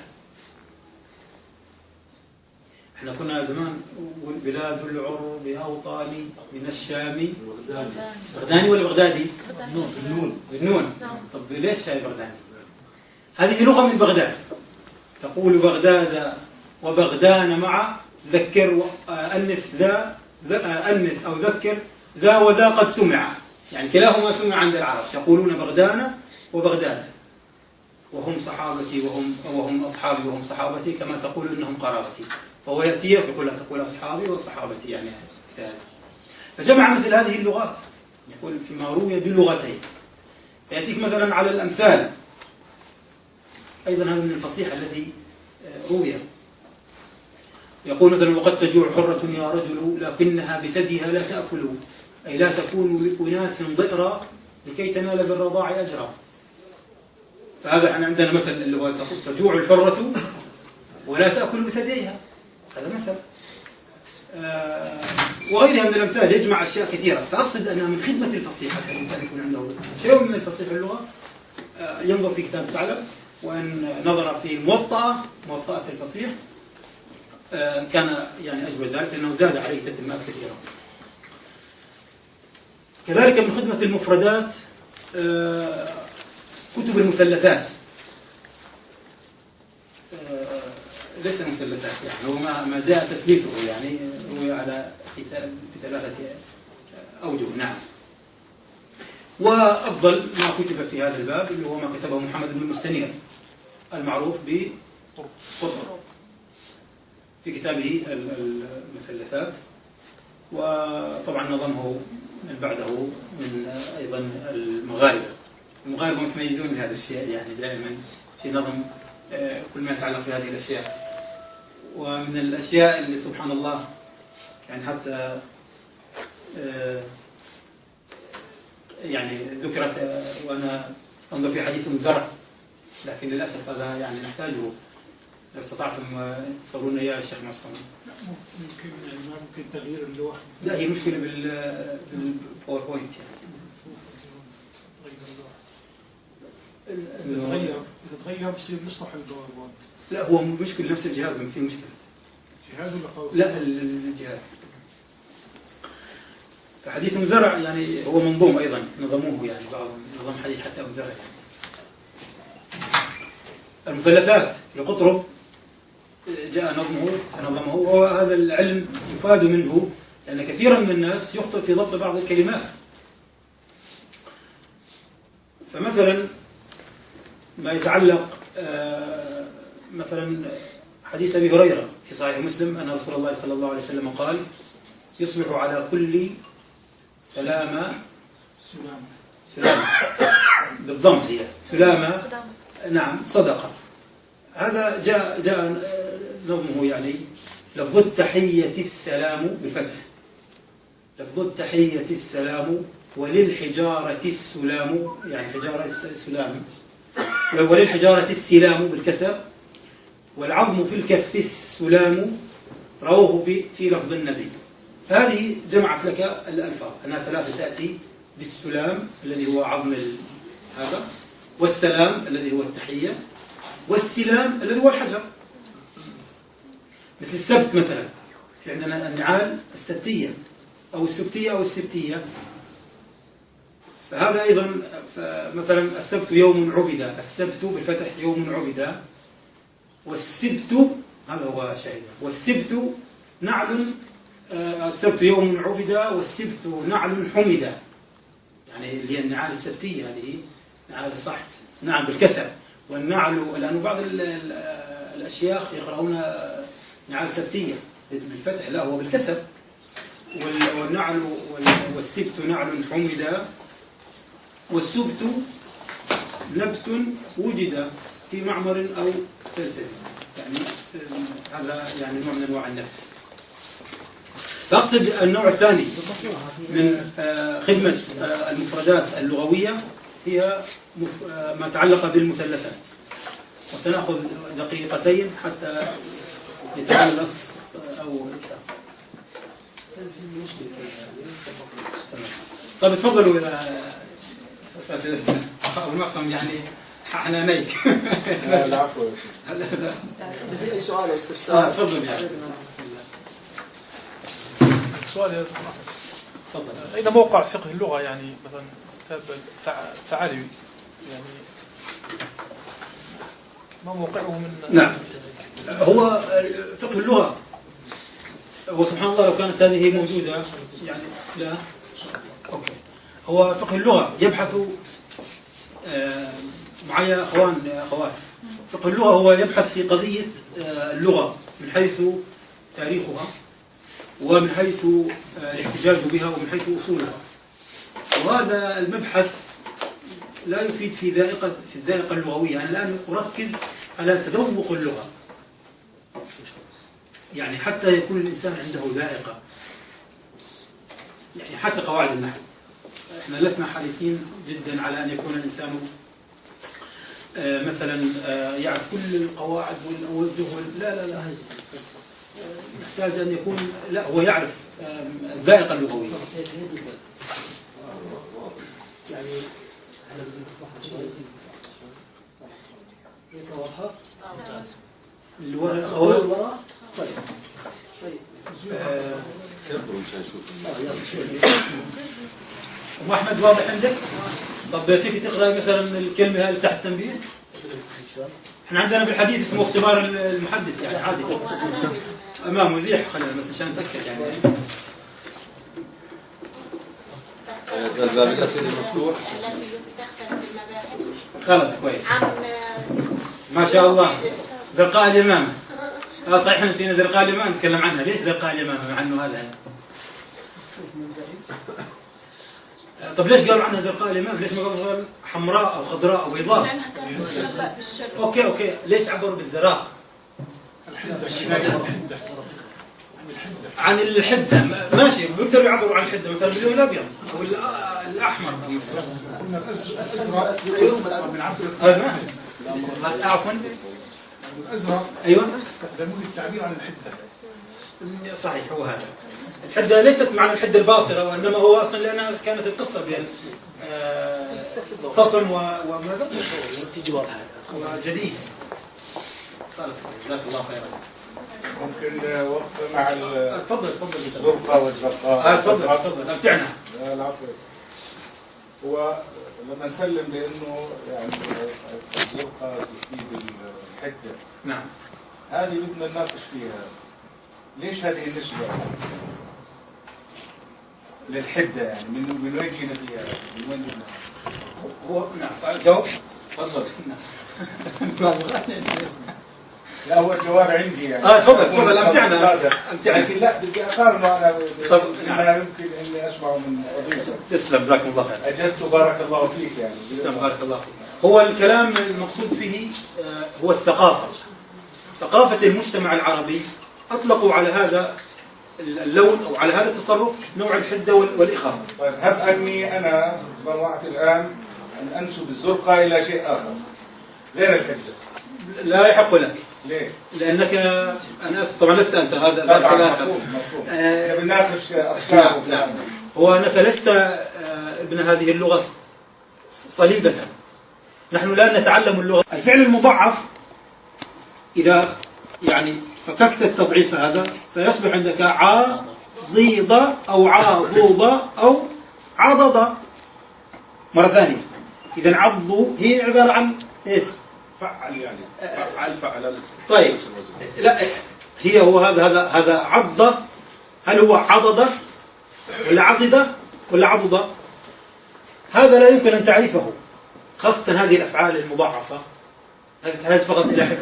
Speaker 5: احنا كنا زمان بلاد العرب أوطاني من الشام بغداني ولا بغدادي؟ بالنون. طب ليش هاي بغداني؟ هذه لغة من بغداد، تقول بغداد وبغدان مع ذكر أنف ذا أنف أو ذكر ذا وذا قد سمع، يعني كلاهما سمع عند العرب، يقولون بغدان وبغداد وهم صحابتي وهم أصحابي وهم صحابتي كما تقول إنهم قرابتي، فهو يأتي يقول تقول أصحابي وصحابتي يعني. فجمع مثل هذه اللغات، يقول فيما روي باللغتين. يأتيك مثلا على الأمثال أيضا هذا من الفصيح الذي روي، يقول مثلا وقد تجوع حرة يا رجل لكنها بثديها لا تأكل، أي لا تكون لأناس ضئرا لكي تنال بالرضاع أجرا. فهذا احنا عندنا مثل اللي هو تجوع الحرة ولا تأكل بثديها، هذا مثل. وغيرها من الأمثال يجمع أشياء كثيرة. فأقصد أنها من خدمة الفصيح حتى الإنسان يكون عنده شيء من الفصيح اللغة، ينظر في كتاب ثعلب، وأن نظر في موطأة الفصيح كان يعني أجود ذلك لأنه زاد عليه تتمات كثيرة. كذلك من خدمة المفردات كتب المثلثات، ليس مثلثات يعني هو ما جاء تثليثه يعني هو على بثلاثة أوجه. نعم. وأفضل ما كتب في هذا الباب اللي هو ما كتبه محمد بن المستنير المعروف بقطر في كتابه المثلثات، وطبعا نظمه من بعده من أيضا المغاربة متميزون بهذا الشيء يعني دائما في نظم كل ما يتعلق بهذه الأشياء. ومن الأشياء اللي سبحان الله يعني حتى يعني ذكرت وأنا أنظر في حديث زرع، لكن للأسف هذا يعني نحتاجه لو استطعتم تصورون يا شيخ معصم.
Speaker 7: ممكن تغيير اللغة.
Speaker 5: لا هي مشكلة بالباوربوينت
Speaker 7: يعني. تتغير بصير نصلح الباوربوينت.
Speaker 5: لا هو مشكلة نفس الجهاز ما في مشكلة.
Speaker 7: جهاز ولا قوي؟
Speaker 5: لا الجهاز. فحديث مزرع يعني هو منظوم أيضا نظموه يعني بعض نظام حديث حتى مزرع يعني. المثلثات لقطرب جاء نظمه وهذا العلم يفاد منه لأن كثيرا من الناس يخطئ في ضبط بعض الكلمات. فمثلا ما يتعلق مثلا حديث أبي هريرة في صحيح مسلم أن رسول الله صلى الله عليه وسلم قال يصبح على كل سلامة بالضم هي سلامة نعم صدقة. هذا جاء نظمه يعني لفظ التحية السلام بالفتح، لفظ التحية السلام وللحجارة السلام يعني حجارة السلام، وللحجارة السلام بالكسر، والعظم في الكف السلام رواه في لفظ النبي. هذه جمعت لك الألفاظ أنها ثلاثة تأتي بالسلام الذي هو عظم هذا، والسلام الذي هو التحية، والسلام الذي هو الحجر. مثل السبت مثلا في عندنا النعال السبتية أو السبتية أو السبتية، فهذا أيضا مثلا السبت يوم عبد، السبت بالفتح يوم عبد، والسبت هذا هو شيء، والسبت نعل السبت يوم عبد والسبت نعل حمد، يعني اللي هي النعال السبتية هذه نعال صح نعم بالكسر، والنعل لأنه بعض الأشياخ يقرؤون نعال سبتية بالفتح لا هو بالكسر، والنعل والسبت نعل حمد والسبت نبت وجد في معمر أو سلسلة، يعني هذا يعني نوع من أنواع النفس. فأقصد النوع الثاني من خدمة المفردات اللغوية هي ما يتعلق بالمثلثات، وسنأخذ دقيقتين حتى يتعلق أو طيب تفضلوا إلى أو المعصم، يعني احنا ميك.
Speaker 3: العفو.
Speaker 1: في أي سؤال أو استفسار؟
Speaker 5: تفضل يعني.
Speaker 8: سؤال يا تفضل. أين موقع فقه اللغة يعني مثلا كتاب الثعالبي يعني ما موقعه من؟
Speaker 5: نعم، هو فقه اللغة، وسبحان الله لو كانت هذه موجودة يعني لا. أوكي. هو فقه اللغة يبحث معي أخوات. فقه اللغة هو يبحث في قضية اللغة من حيث تاريخها ومن حيث الاحتجاج بها ومن حيث أصولها. وهذا المبحث لا يفيد في الذائقة اللغوية. أنا الآن أركز على تذوق اللغة، يعني حتى يكون الإنسان عنده ذائقة، يعني حتى قواعد النحو. احنا لسنا حريصين جدا على أن يكون الإنسان مثلا يعرف كل القواعد والأوجه لا نحتاج أن يكون لا هو يعرف الذائقة اللغوية. يعني الوراء طيب أم أحمد واضح عندك؟ طب تيجي تقرأ مثلا الكلمة هذه تحت تنبيه. احنا عندنا بالحديث اسمه اختبار المحدث، يعني عادي أمام مذيح، خلينا بس عشان نتأكد يعني.
Speaker 4: زال الأسئلة مفتوح.
Speaker 5: خلاص كويس ما شاء الله. زرقاء اليمامة، صحيح نسينا زرقاء اليمامة نتكلم عنها. ليش زرقاء اليمامة مع أنه هذا؟ طب ليش قالوا عنها زرقاء اليمامة؟ ليش ما قالوا حمراء أو خضراء أو بيضاء؟ أوكي ليش عبروا بالزراق؟ عن الحدة ماشي، بيقدروا يعبروا عن الحدة مثلا باللون الأبيض أو الأحمر.
Speaker 7: الأزرق
Speaker 5: أيوة
Speaker 7: يستخدمون التعبير عن الحدة.
Speaker 5: صحيح، هو هذا. الحدة ليست معنى الحدة الباصرة، وإنما هو أصلا لأنها كانت القصة بين خصم وماذا؟ وجديد. جزاك الله خيرا.
Speaker 3: ممكن وقفة مع
Speaker 5: تفضل
Speaker 3: الزرقاء والزرقاء.
Speaker 5: تفضل امتعنا.
Speaker 3: العفو. هو لما نسلم بأنه يعني الزرقاء تفيد الحدة،
Speaker 5: نعم،
Speaker 3: هذه بدنا نناقش فيها. ليش هذه النسبة للحدة؟ يعني من وين جينا فيها؟ من وين جينا؟
Speaker 5: هو نعم جاوب. تفضل.
Speaker 3: لا هو الجواب عندي يعني.
Speaker 5: تفضل امتعنا.
Speaker 3: لكن لا بدي اقارنه انا. طب انا يمكن اني اسمعه من قضيته.
Speaker 5: تسلم، جزاك الله خير.
Speaker 3: اجزت بارك الله فيك يعني.
Speaker 5: تسلم بارك الله فيك. هو الكلام المقصود فيه هو الثقافة، ثقافة المجتمع العربي. أطلقوا على هذا اللون أو على هذا التصرف نوع الحدة والإخافة.
Speaker 3: طيب هب أني أنا تطوعت الآن أن أنسب الزرقاء إلى شيء آخر غير الحدة.
Speaker 5: لا يحق لك.
Speaker 3: ليه؟
Speaker 5: لأنك أنا طبعا لست أنت، هذا
Speaker 3: مفهوم. بنناقش أفكار.
Speaker 5: نعم. هو أنك لست ابن هذه اللغة صليبة. نحن لا نتعلم اللغة. الفعل المضاعف إذا يعني فككت التضعيف هذا فيصبح عندك عاضيض أو عاضوض أو عضض مرة ثانية. إذا عضو هي عبارة عن إيش؟
Speaker 6: فعل يعني فعل.
Speaker 5: طيب لا هي هو هذا عض. هل هو عضض ولا عضد ولا عضض؟ هذا لا يمكن أن تعرفه، خاصة هذه الأفعال المضاعفة هذه تحتاج فقط إلى حفظ.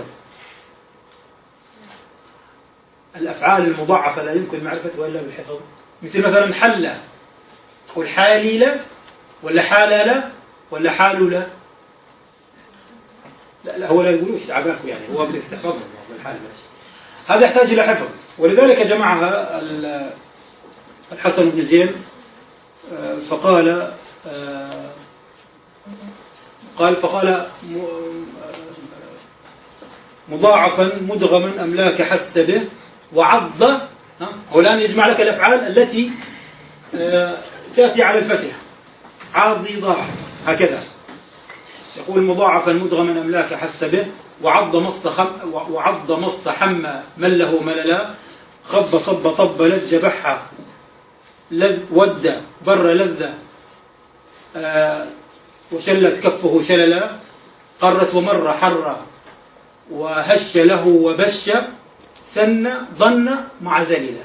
Speaker 5: الأفعال المضاعفة لا يمكن معرفتها إلا بالحفظ. مثل مثلا حل والحاليلة ولا حالالة ولا حالولة؟ لا هو لا يقولوش عباكم يعني، هو بدك تحفظه بالحال بس. هذا يحتاج إلى حفظ، ولذلك جمعها الحسن بن زين فقال مضاعفا مدغما أملاك حس به وعض. هو الآن يجمع لك الأفعال التي تأتي على الفتح، عاضي ضاع هكذا. يقول مضاعفا مدغما أملاك حس به وعض مص حم مله مللا خب صب طب لج بح ود بر لذ وشلت كفه شللا قرت ومر حر وهش له وبش سن ضن مع زللا.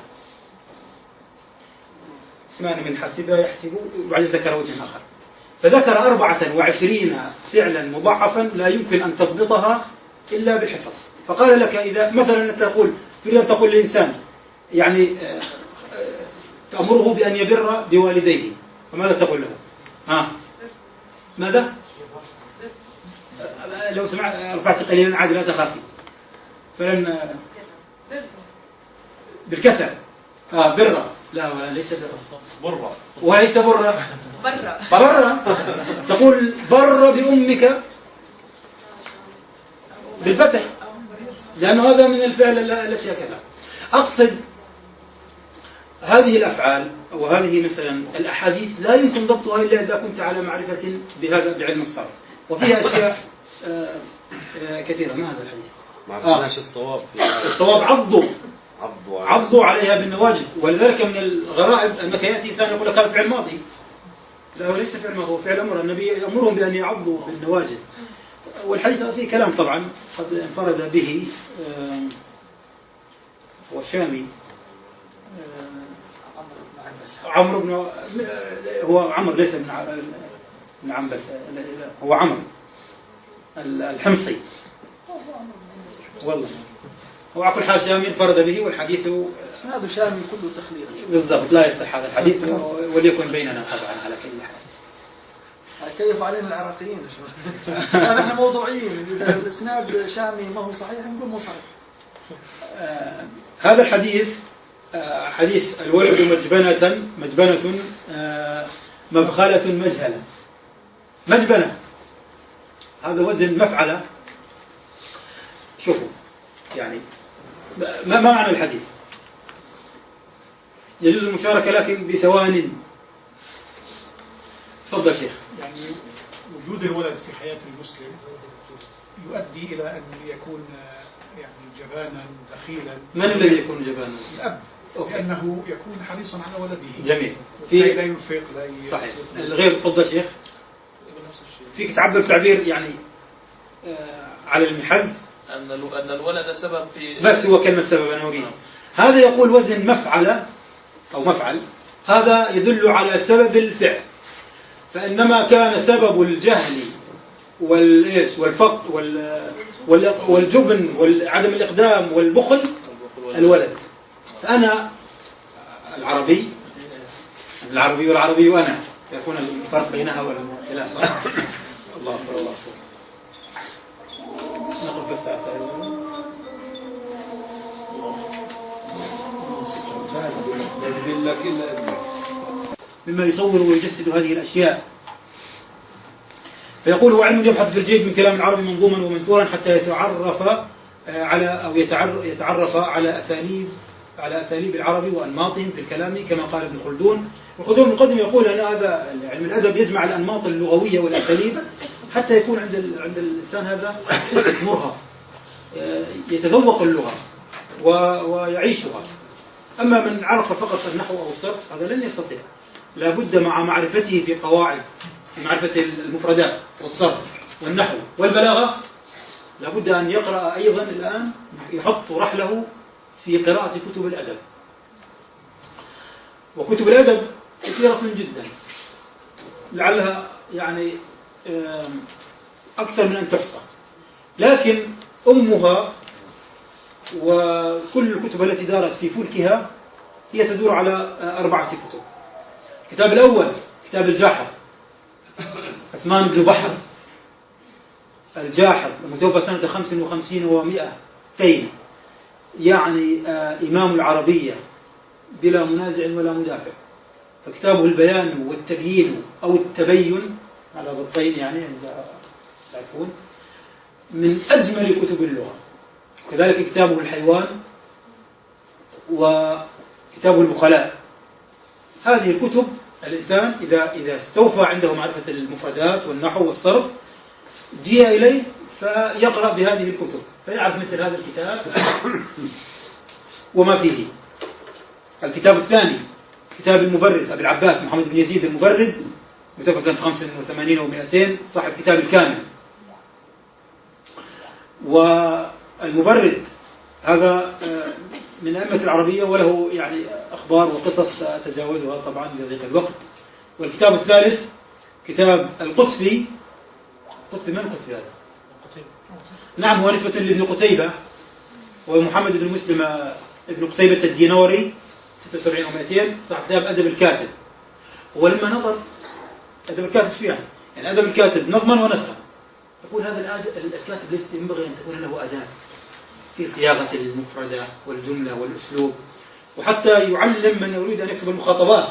Speaker 5: اسمان من حسبها يحسب وبعد ذكر وجه آخر، فذكر 24 فعلا مضاعفا لا يمكن أن تضبطها إلا بالحفظ. فقال لك إذا مثلا تريد أن تقول للإنسان يعني تأمره بأن يبر بوالديه، فماذا تقول له؟ ماذا؟ لو سمعت رفعت قليلا عادي لا تخافي، فلن بالكسر بر، لا ولا ليس بر وليس بر تقول بر بأمك بالفتح، لأنه هذا من الفعل التي كذا. أقصد هذه الأفعال وهذه مثلا الأحاديث لا يمكن ضبطها إلا إذا كنت على معرفة بهذا بعلم الصرف، وفيها أشياء كثيرة. ما هذا الحديث؟
Speaker 4: ما عرفناش الصواب.
Speaker 5: الصواب عضوا عليها بالنواجذ، ولذلك من الغرائب أنك يأتي إنسان يقول لك هذا فعل ماضي، لا هو ليس فعل ماضي، هو فعل أمر. النبي يأمرهم بأن يعضوا بالنواجذ، والحديث فيه كلام طبعا قد انفرد به هو شامي عمرو بن هو عمرو ليس بن عنبس، هو عمرو الحمصي والله، هو على كل حال شامي انفرد به، والحديث
Speaker 1: هذا شامي كله تخليط
Speaker 5: بالضبط، لا يصح هذا الحديث وليكن بيننا طبعا على كل حال.
Speaker 1: كيف علينا العراقيين نحن موضوعيين، إذا الإسناد شامي ما هو صحيح نقول مو صحيح.
Speaker 5: هذا الحديث حديث الولد مجبنة مبخلة مجبنة، هذا وزن مفعلة. شوفوا يعني ما معنى الحديث؟ يجوز المشاركة لكن بثوان. تفضل شيخ.
Speaker 7: يعني وجود الولد في حياة المسلم يؤدي إلى أن يكون يعني جبانا دخيلا.
Speaker 5: من الذي يكون جبانا؟
Speaker 7: الأب، لأنه يكون حريصا على ولده.
Speaker 5: جميل.
Speaker 7: لا ينفق
Speaker 5: صحيح. الغير. تفضل شيخ. فيك تعبر تعبير يعني على المحز
Speaker 9: أن الولد سبب في،
Speaker 5: بس هو كلمة سبب أنا أريد. هذا يقول وزن مفعل أو مفعل، هذا يدل على سبب الفعل، فإنما كان سبب الجهل والفقر والجبن وعدم الإقدام والبخل الولد. فأنا العربي والعربي وأنا يكون الفرق بينها والخلاف. الله أكبر الله أكبر. نقف بس مما يصور ويجسد هذه الأشياء. فيقول هو علم يبحث في الجيد من كلام العربي منظوما ومنثورا حتى يتعرف على أساليب العرب وأنماطهم في الكلام، كما قال ابن خلدون. وخلدون المقدم يقول أن هذا علم الأدب يجمع الأنماط اللغوية والأساليب حتى يكون عند الإنسان هذا مرهف، يتذوق اللغة ويعيشها. أما من عرف فقط النحو أو الصرف هذا لن يستطيع، لا بد مع معرفته في قواعد، في معرفة المفردات والصرف والنحو والبلاغة، لا بد أن يقرأ أيضا الآن، يحط رحله في قراءة كتب الأدب. وكتب الأدب كثيرة جدا، لعلها يعني أكثر من أن تحصى، لكن أمها وكل الكتب التي دارت في فلكها هي تدور على 4 كتب. الكتاب الأول كتاب الجاحظ عثمان بن بحر الجاحظ المتوفى سنة 55 و200، يعني إمام العربية بلا منازع ولا مدافع. فكتابه البيان والتبيين أو التبين على ضبطين يعني عند تعرفون، من أجمل كتب اللغة. كذلك كتابه الحيوان وكتابه البخلاء. هذه الكتب الإنسان إذا استوفى عنده معرفة المفردات والنحو والصرف جيء إليه فيقرأ بهذه الكتب فيعرف مثل هذا الكتاب وما فيه. الكتاب الثاني كتاب المبرد أبي العباس محمد بن يزيد المبرد، متوفى سنة 85 و200، صاحب كتاب الكامل. والمبرد هذا من أئمة العربية وله يعني أخبار وقصص تجاوزها طبعا لضيق الوقت. والكتاب الثالث كتاب القطبي. قطبي من القطبي هذا؟ نعم، هو نسبة لابن قتيبة، ومحمد بن مسلم ابن قتيبة الدينوري 76 و200، صاحب كتاب أدب الكاتب. ولما نظر أدب الكاتب شو يعني أدب الكاتب نظما ونثرا، يقول هذا الكاتب ليس ينبغي أن تكون له أداة في صياغة المفردة والجملة والأسلوب، وحتى يعلم من يريد أن يكتب المخاطبات.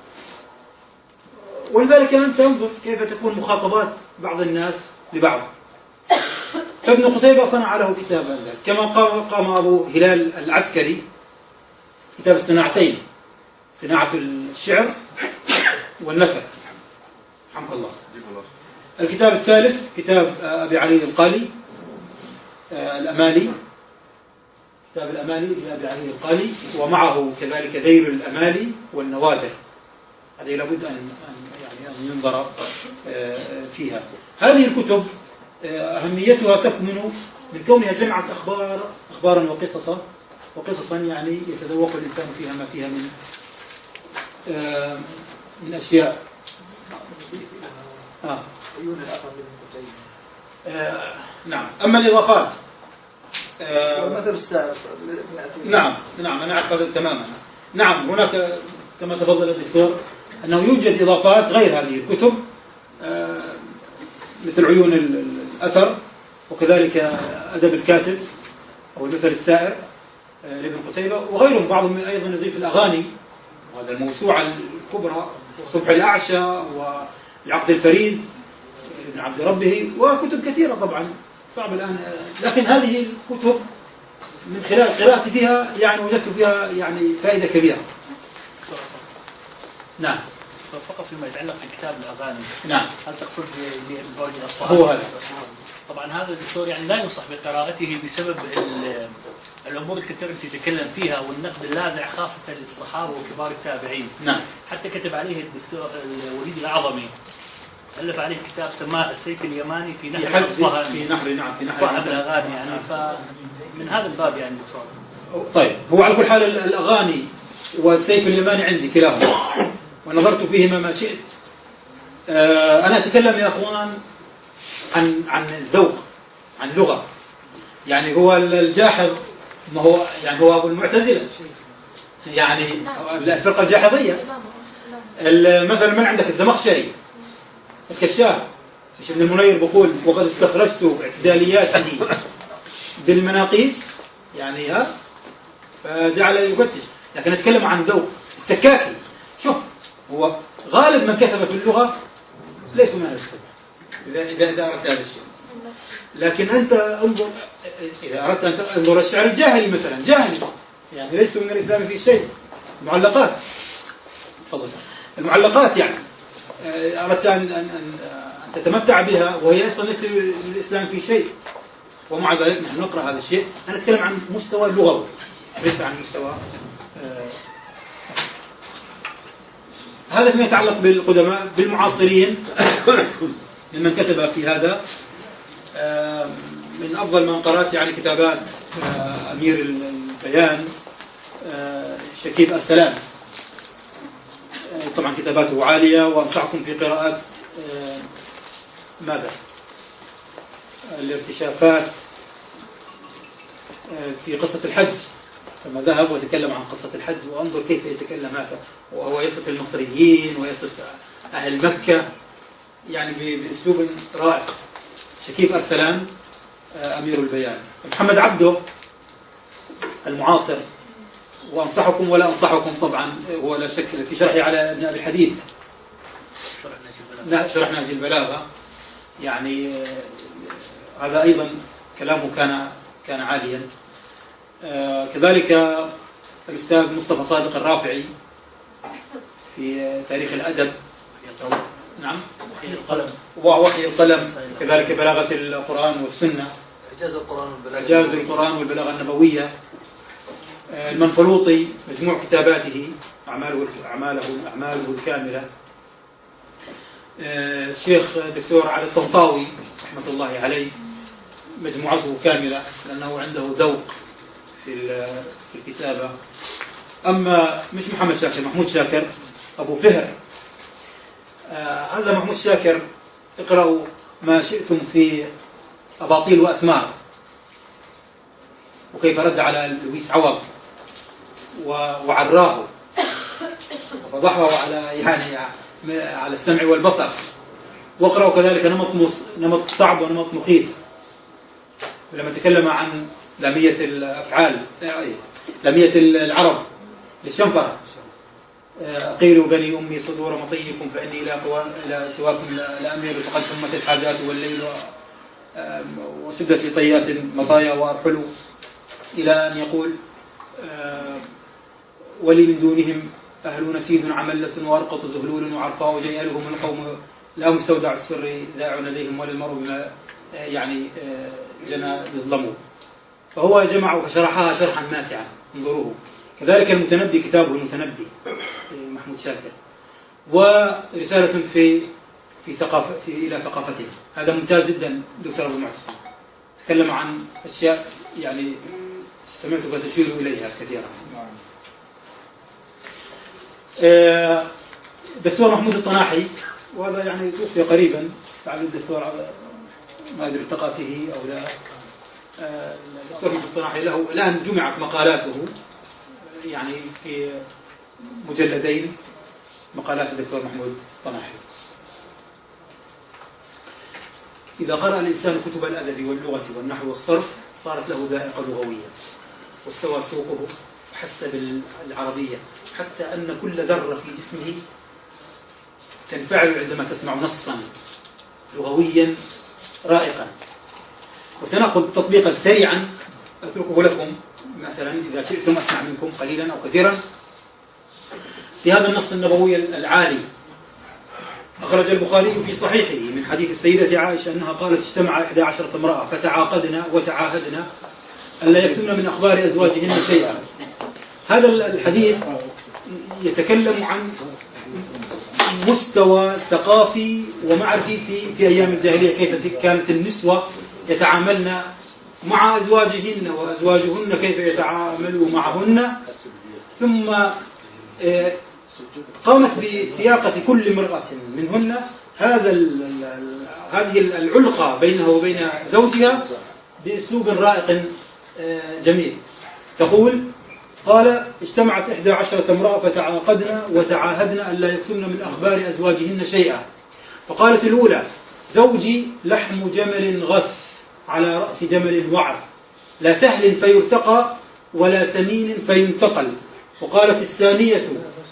Speaker 5: ولذلك أنت انظر كيف تكون مخاطبات بعض الناس لبعض. فابن قتيبة صنع له كتابا كما قام أبو هلال العسكري كتاب الصناعتين، صناعة الشعر والنثر رحمك الله. الكتاب الثالث كتاب أبي علي القالي الأمالي، كتاب الأمالي لأبي علي القالي، ومعه كذلك ذيل الأمالي والنوادر. هذه لابد أن ينظر فيها. هذه الكتب أهميتها تكمن من كونها جمعت أخبارا وقصصا يعني يتذوق الإنسان فيها ما فيها من أشياء. نعم. أما الإضافات نعم أنا أعرف تماما. نعم، هناك كما تفضل الدكتور أنه يوجد إضافات غير هذه الكتب مثل عيون الأثر، وكذلك أدب الكاتب أو المثل السائر لابن قتيبة وغيرهم. بعضهم أيضا يضيف الأغاني، وهذا الموسوعة الكبرى، وصبح الأعشى والعقد الفريد ابن عبد ربه، وكتب كثيرة طبعا صعب الآن. لكن هذه الكتب من خلال قراءتي فيها يعني وجدت فيها يعني فائدة كبيرة. نعم.
Speaker 10: فقط فيما يتعلق بكتاب الأغاني،
Speaker 5: نعم،
Speaker 10: هل تقصد بزواج الأصوات؟
Speaker 5: هو هذا.
Speaker 10: طبعا هذا الدكتور يعني لا ينصح بقراءته بسبب الأمور الكثيرة التي يتكلم فيها والنقد اللاذع خاصة للصحابة وكبار التابعين.
Speaker 5: نعم.
Speaker 10: حتى كتب عليه الدكتور الوليد الأعظمي، ألف عليه كتاب سماه السيف اليماني في نحر صاحب الأغاني يعني. فمن هذا الباب يعني دكتور.
Speaker 5: طيب، هو على كل حال الأغاني والسيف اليماني عندي كلاهما، ونظرت فيهما ما شئت. أنا أتكلم يا أخوان عن الذوق، عن اللغة. يعني هو الجاحظ ما هو يعني هو أبو المعتزلة، يعني الفرقة الجاحظية. مثلا من عندك الزمخشري الكشاف ابن المنير بيقول وقد استخرجت اعتدالياته بالمناقيس يعني فجعل يفتش. لكن أتكلم عن ذوق. السكاكي شوف هو غالب من كتب في اللغة ليسوا من السبع إذا أردت هذا الشيء. لكن أنت انظر إذا أردت أن تنظر الشعر الجاهلي مثلا، جاهلي يعني ليسوا من الإسلام في شيء. المعلقات، تفضل. المعلقات يعني أردت أن تتمتع بها وهي أصلا ليس من الإسلام في شيء، ومع ذلك نحن نقرأ هذا الشيء. أنا أتكلم عن مستوى اللغوي ليس عن مستوى هذا فيما يتعلق بالقدماء. بالمعاصرين ممن كتب في هذا من أفضل من قرأت يعني كتابات أمير البيان شكيب السلام. طبعا كتاباته عالية، وأنصحكم في قراءة ماذا الارتشافات في قصة الحج. لما ذهب وتكلم عن قصة الحج وانظر كيف يتكلم هذا، وهو يصف المصريين ويصف أهل مكة يعني بأسلوب رائع. شكيب أرسلان أمير البيان. محمد عبده المعاصر، وأنصحكم ولا أنصحكم طبعا، هو لا شك في شرحه على ابن أبي الحديد شرح نهج البلاغة، يعني هذا أيضا كلامه كان عاليا. كذلك الأستاذ مصطفى صادق الرافعي في تاريخ الأدب، نعم، ووحي القلم، كذلك بلاغة القرآن والسنة، إعجاز القرآن والبلاغة النبوية. المنفلوطي مجموع كتاباته أعماله الكاملة. الشيخ دكتور علي الطنطاوي رحمة الله عليه مجموعته كاملة، لأنه عنده ذوق في الكتابة. أما مش محمد شاكر، محمود شاكر أبو فهر، هذا محمود شاكر اقرأوا ما شئتم في أباطيل وأثمار، وكيف رد على لويس عوض وعراه وفضحه على السمع والبصر. واقرأوا كذلك نمط صعب ونمط مخيف، لما تكلم عن لامية الأفعال، لامية العرب للشنفرة. قيلوا بني أمي صدور مطيكم فإني إلى سواكم لا أميل، فقد ثمت الحاجات والليل وسدت لطيات مطايا وأرحلوا، إلى أن يقول ولي من دونهم أهل نسيد عملس وأرقط زهلول وعرفاء جيالهم القوم لا مستودع السر ذاع لديهم ولا المرء بما يعني جنى يظلموا. فهو جمع فشرحها شرحا ماتعا، انظروه. كذلك المتنبي، كتابه المتنبي محمود شاكر، ورسالة إلى ثقافتنا، هذا ممتاز جدا. دكتور أبو معتصم تكلم عن أشياء يعني سمعتك تشير إليها كثيرا. دكتور محمود الطناحي، وهذا يعني توفي قريبا، تعالى الدكتور ما أدري التقى فيه أو لا. الدكتور محمود الطناحي له الآن جمعت مقالاته يعني في مجلدين، مقالات الدكتور محمود الطناحي. إذا قرأ الإنسان كتب الأدب واللغة والنحو والصرف صارت له ذائقة لغوية، واستوى سوقه وحس بالعربية، حتى أن كل ذرة في جسمه تنفعل عندما تسمع نصا لغويا رائقا. وسنأخذ تطبيقا سريعا أتركه لكم، مثلا إذا شئتم أسمع منكم قليلا أو كثيرا. في هذا النص النبوي العالي، أخرج البخاري في صحيحه من حديث السيدة عائشة أنها قالت: اجتمع 11 امرأة فتعاقدنا وتعاهدنا ألا يكتمن من أخبار أزواجهن شيئا. هذا الحديث يتكلم عن مستوى ثقافي ومعرفي في أيام الجاهلية، كيف كانت النسوة يتعاملن مع أزواجهن وأزواجهن كيف يتعاملوا معهن. ثم قامت بسياقة كل امرأة منهن هذه العلاقة بينها وبين زوجها بأسلوب رائق جميل. تقول: قال: اجتمعت 11 امرأة فتعاقدنا وتعاهدنا ألا يكتمن من أخبار أزواجهن شيئا. فقالت الأولى: زوجي لحم جمل غث على رأس جمل وعر، لا سهل فيرتقى ولا سمين فينتقل. وقالت الثانية: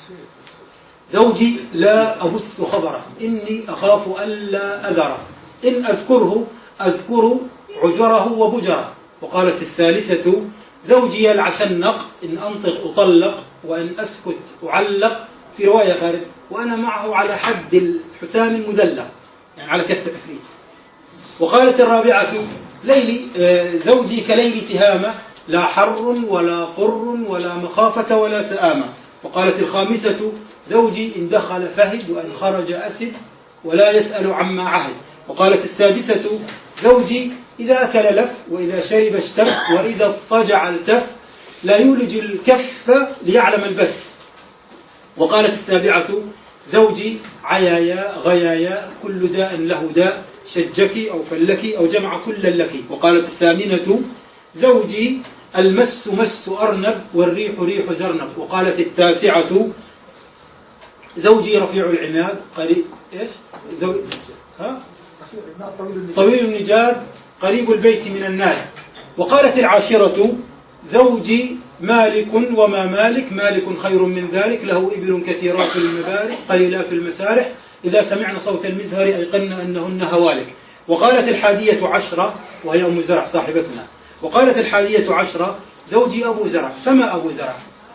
Speaker 5: زوجي لا أبث خبره، إني أخاف ألا أذره، إن أذكره أذكر عجره وبجره. وقالت الثالثة: زوجي يلعشنق، إن أنطق أطلق وإن أسكت أعلق. في رواية خارج: وأنا معه على حد الحسام المذلق، يعني على كف العفريت. وقالت الرابعة: ليلي زوجي كليل تهامة، لا حر ولا قر ولا مخافة ولا سآمة. وقالت الخامسة: زوجي إن دخل فهد وإن خرج أسد ولا يسأل عما عهد. وقالت السادسة: زوجي إذا أكل لف وإذا شرب اشتف وإذا اضطجع التف، لا يولج الكف ليعلم البث. وقالت السابعة: زوجي عيايا غيايا، كل داء له داء، شجك أو فلك أو جمع كل لك. وقالت الثامنة: زوجي المس مس أرنب والريح ريح زرنب. وقالت التاسعة: زوجي رفيع العماد قريب إيش طويل النجاد قريب البيت من النار. وقالت العاشرة زوجي مالك وما مالك، مالك خير من ذلك، له إبل كثيرات المبارك قليلات المسارح، إذا سمعن صوت المزهر أيقن أنهن هوالك. وقالت 11 وهي أم زرع صاحبتنا، وقالت 11 زوجي أبو زرع فما أبو زرع.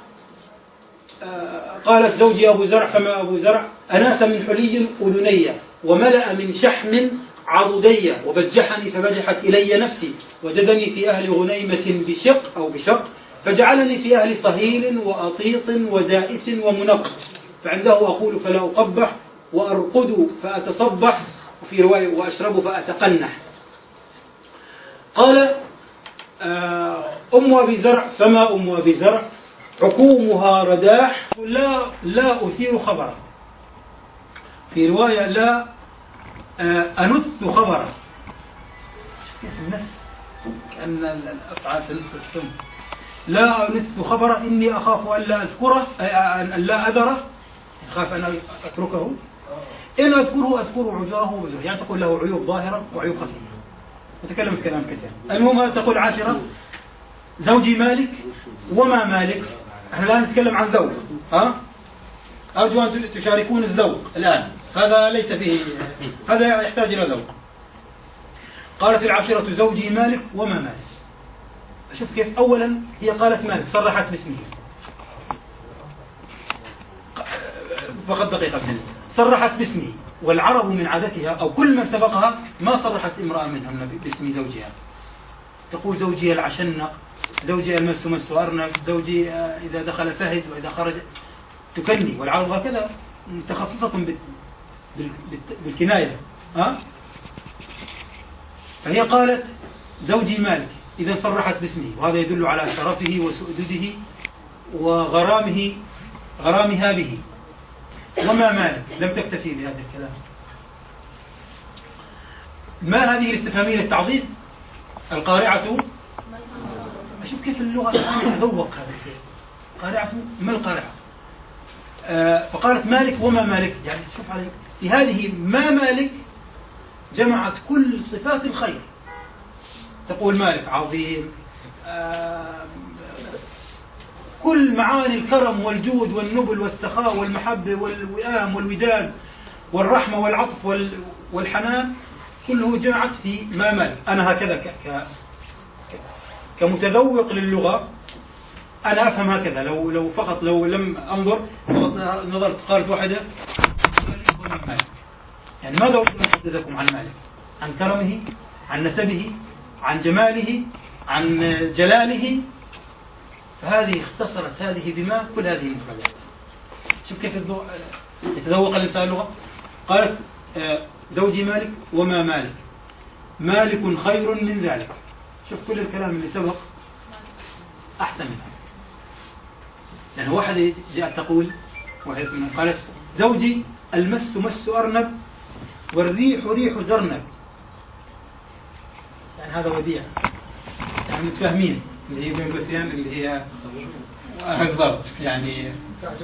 Speaker 5: قالت زوجي أبو زرع فما أبو زرع، أناث من حلي أذني وملأ من شحم عضدي، وبجحني فبجحت إلي نفسي، وجدني في أهل غنيمة بشق فجعلني في أهل صهيل وأطيط ودائس ومنق، فعنده أقول فلا أقبح، وأرقد فأتصبح، وفي رواية وأشرب فأتقنح. قال أم أبي زرع فما أم أبي زرع، حكومها رداح لا أثير خبرا، في رواية لا أنث خبرا. كأن الأفعال تنث السم. لا أنث خبرا إني أخاف أن لا أذكره، أن لا أذره، أخاف أن أتركه، إن أذكره عجاه وبزره، يعني تقول له عيوب ظاهرة وعيوب خفية، وتكلمت كلام كثير. المهم تقول 10 زوجي مالك وما مالك. احنا الآن نتكلم عن ذوق، أرجو أن تشاركون الذوق الآن، هذا ليس فيه، هذا يحتاج إلى ذوق. قالت 10 زوجي مالك وما مالك. شوف كيف أولا هي قالت مالك، صرحت باسمه فقط دقيقة، صرحت باسمه، والعرب من عادتها أو كل من سبقها ما صرحت امرأة منهم باسم زوجها، تقول زوجي العشنق، زوجي المس أرنب، زوجي إذا دخل فهد وإذا خرج تكني، والعرب هكذا متخصصة بالكناية. فهي قالت زوجي مالك، إذا صرحت باسمه، وهذا يدل على شرفه وسؤدده وغرامها به. وما مالك لم تكتفي بهذا الكلام. ما هذه الاستفهامية للتعظيم؟ القارعة، أشوف كيف اللغة الآن تذوق هذا الشيء. قارعة ما القارعة؟ فقالت مالك وما مالك، يعني شوف علي في هذه ما مالك جمعت كل صفات الخير. تقول مالك عظيم، كل معاني الكرم والجود والنبل والسخاء والمحبة والوئام والوداد والرحمة والعطف والحنان، كله جمعت في ما مالك. أنا هكذا كمتذوق للغة أنا أفهم هكذا، لو لم أنظر نظرت قالت واحدة مالك، يعني ماذا أريد أن أحدثكم عن مالك؟ عن كرمه، عن نسبه، عن جماله، عن جلاله. فهذه اختصرت هذه بما كل هذه المفردات. شوف كيف يتذوق الإنسان اللغة. قالت زوجي مالك وما مالك، مالك خير من ذلك. شوف كل الكلام اللي سبق أحسن منها. لأن واحدة جاءت تقول، واحدة منهم قالت زوجي المس مس أرنب والريح ريح زرنب، يعني هذا وديع، يعني متفاهمين، اللي هي بين بثيان اللي هي بالضبط، يعني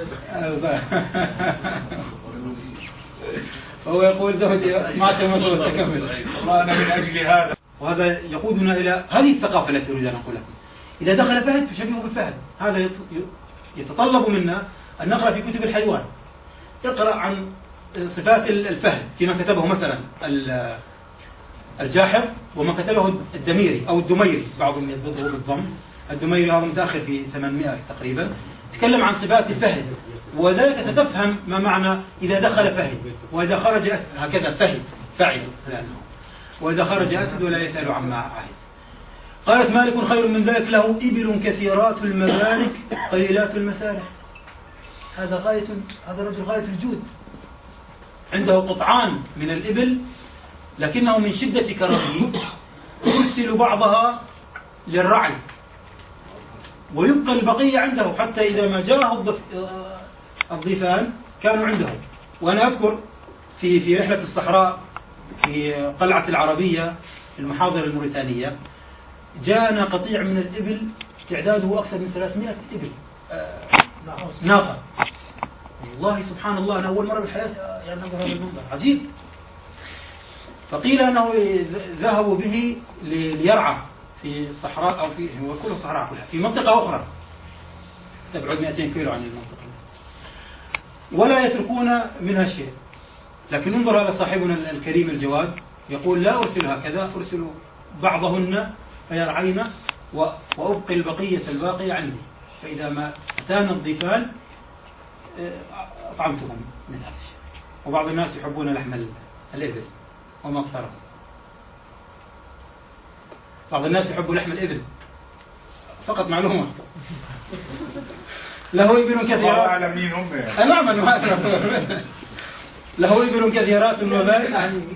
Speaker 5: هو يقول زوجي ما تمثل تكمل.
Speaker 3: أنا من أجل هذا،
Speaker 5: وهذا يقودنا إلى هذه الثقافة التي أريد أن أقول لكم. إذا دخل فهد تشبهه بالفهد، هذا يتطلب منا أن نقرأ في كتب الحيوان. اقرأ عن صفات الفهد فيما كتبه مثلا الجاحظ، وما كتبه الدميري أو الدميري، بعضهم يضبطه بالضم، الدميري هذا متأخر في 800 تقريبا، تكلم عن صفات الفهد، وذلك ستفهم ما معنى إذا دخل فهد وإذا خرج أسد، هكذا فهد فعل لأنه، وإذا خرج أسد ولا يسأل عما عهد. قالت مالك خير من ذلك، له إبل كثيرات المبارك قليلات المسارح. هذا رجل غاية الجود، عنده قطعان من الإبل، لكنه من شدة كرمه يرسل بعضها للرعي ويبقى البقية عنده، حتى إذا ما جاء الضيفان كانوا عنده. وأنا أذكر في رحلة الصحراء في قلعة العربية في المحاضرة الموريتانية، جاءنا قطيع من الإبل تعداده أكثر من 300 إبل ناقة. والله سبحان الله، أنا أول مرة بالحياة يعني أنظر هذا المنظر عجيب. فقيل أنه ذهبوا به ليرعى في الصحراء أو في هو كل الصحراء كلها في منطقة أخرى تبعد 200 كيلو عن المنطقة ولا يتركون منها شيء. لكن انظر هذا صاحبنا الكريم الجواد يقول لا أرسل هكذا، أرسل بعضهن فيرعين وأبقي البقية الباقية عندي، فإذا ما أتانا الضيفان أطعمتهم من هذا الشيء. وبعض الناس يحبون لحم الإبل وما أكثره. بعض الناس يحب لحم الإبل فقط معلومة. له إبل كثيرات.
Speaker 3: أعلم مين هم يعني.
Speaker 5: له إبل كثيرات ومبارك.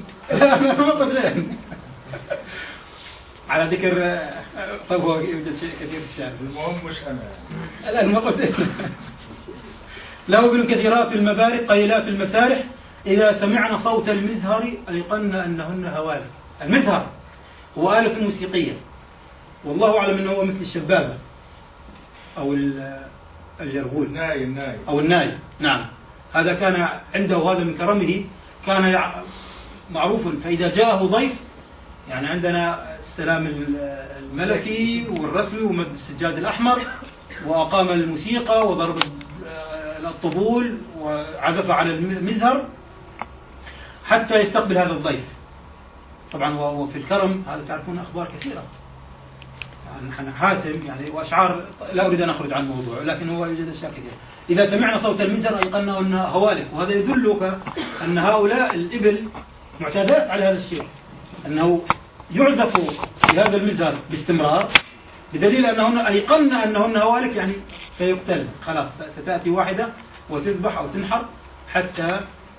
Speaker 5: على ذكر طيب هو يوجد شيء كثير في الشارع.
Speaker 3: المهم مش أنا.
Speaker 5: الآن ما قلت. له إبل كثيرات في المبارك قليلات في المسارح إذا سمعنا صوت المزهر أيقنا أنهن هوالك. المزهر هو آلة موسيقية، والله أعلم أنه هو مثل الشبابة أو اليرغول أو الناي. نعم، هذا كان عنده، وهذا من كرمه كان معروف. فإذا جاءه ضيف، يعني عندنا السلام الملكي والرسمي ومد السجاد الأحمر، وأقام الموسيقى وضرب الطبول وعزف على المزهر حتى يستقبل هذا الضيف. طبعا وفي الكرم هذا تعرفون أخبار كثيرة عن حاتم يعني وأشعار، لا أريد أن أخرج عن الموضوع، لكن هو يوجد أشياء كثيرة. إذا سمعنا صوت المزهر أيقنا أنها هوالك، وهذا يدلك أن هؤلاء الإبل معتادات على هذا الشيء، أنه يعزف في هذا المزهر باستمرار، بدليل أنهن أيقنا أنهن هوالك، يعني سيقتل خلاص، ستأتي واحدة وتذبح أو تنحر حتى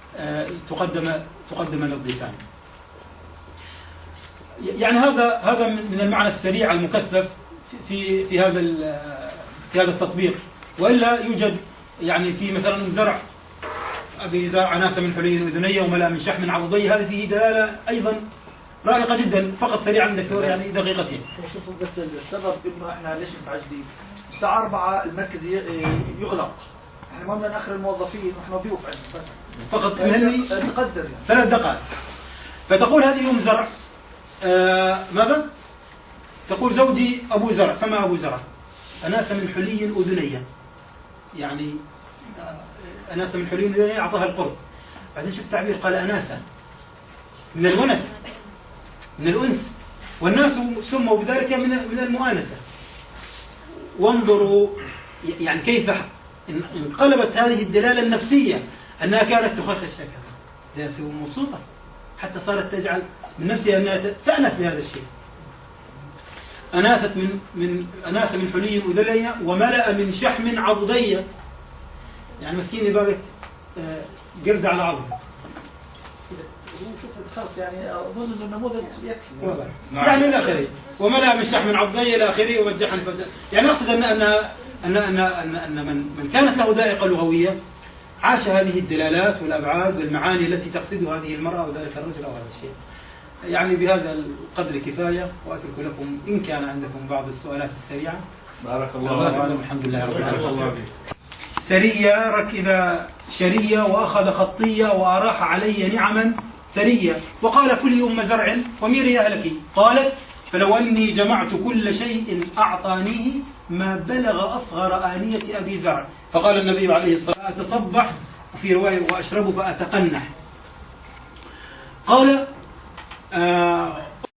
Speaker 5: تقدم للضيفان. يعني هذا من المعنى السريع المكثف في هذا التطبيق. وإلا يوجد يعني في مثلا زرع أبي زرع أناس من حلي أذني وملأ من شحم عضدي، هذه فيه دلالة أيضا رائقة جدا. فقط سريعا دكتور يعني دقيقتين.
Speaker 1: شوفوا بس السبب إنه إحنا ليش مستعجلين؟ الساعة 4 المركز يغلق، إحنا ما بدنا نأخر الموظفين وإحنا ضيوف عندنا بس
Speaker 5: فقط مني
Speaker 1: نقدر يعني
Speaker 5: 3 دقائق. فتقول هذه أم زرع ماذا؟ تقول زوجي أبو زرع. فما أبو زرع؟ أناس من حلي أذني، يعني أناس من حلي أذني أعطاها القرب. بعدين شوف التعبير، قال أناسا من الونس، من الأنس، والناس سموا بذلك من المؤانسة. وانظروا يعني كيف انقلبت هذه الدلالة النفسية أنها كانت تخشش هكذا، ذات مصيبة حتى صارت تجعل من نفسها أنها تأنس بهذا الشيء. أناس من حلي أذني وملأ من شحم عضدي، يعني مسكين يبغى جلد على عظم.
Speaker 1: شوف خلاص يعني أظن أن النموذج يكفي
Speaker 5: يعني إلى آخره، وملأ من شحم عضدي إلى آخره ومجحا يعني أقصد أن من كانت له ذائقة لغوية عاش هذه الدلالات والأبعاد والمعاني التي تقصدها هذه المرأة وذلك الرجل أو هذا الشيء. يعني بهذا القدر كفاية، وأترك لكم إن كان عندكم بعض السؤالات السريعة.
Speaker 3: بارك الله فيك.
Speaker 5: الحمد لله رب العالمين. سرية ركب شرية وأخذ خطية وأراح علي نعما ثرية، وقال كلي أم زرع وميري أهلك. قالت فلو أني جمعت كل شيء أعطانيه ما بلغ أصغر آنية أبي زرع. فقال النبي عليه الصلاة والسلام أتصبح، في رواية وأشرب فأتقنح. قال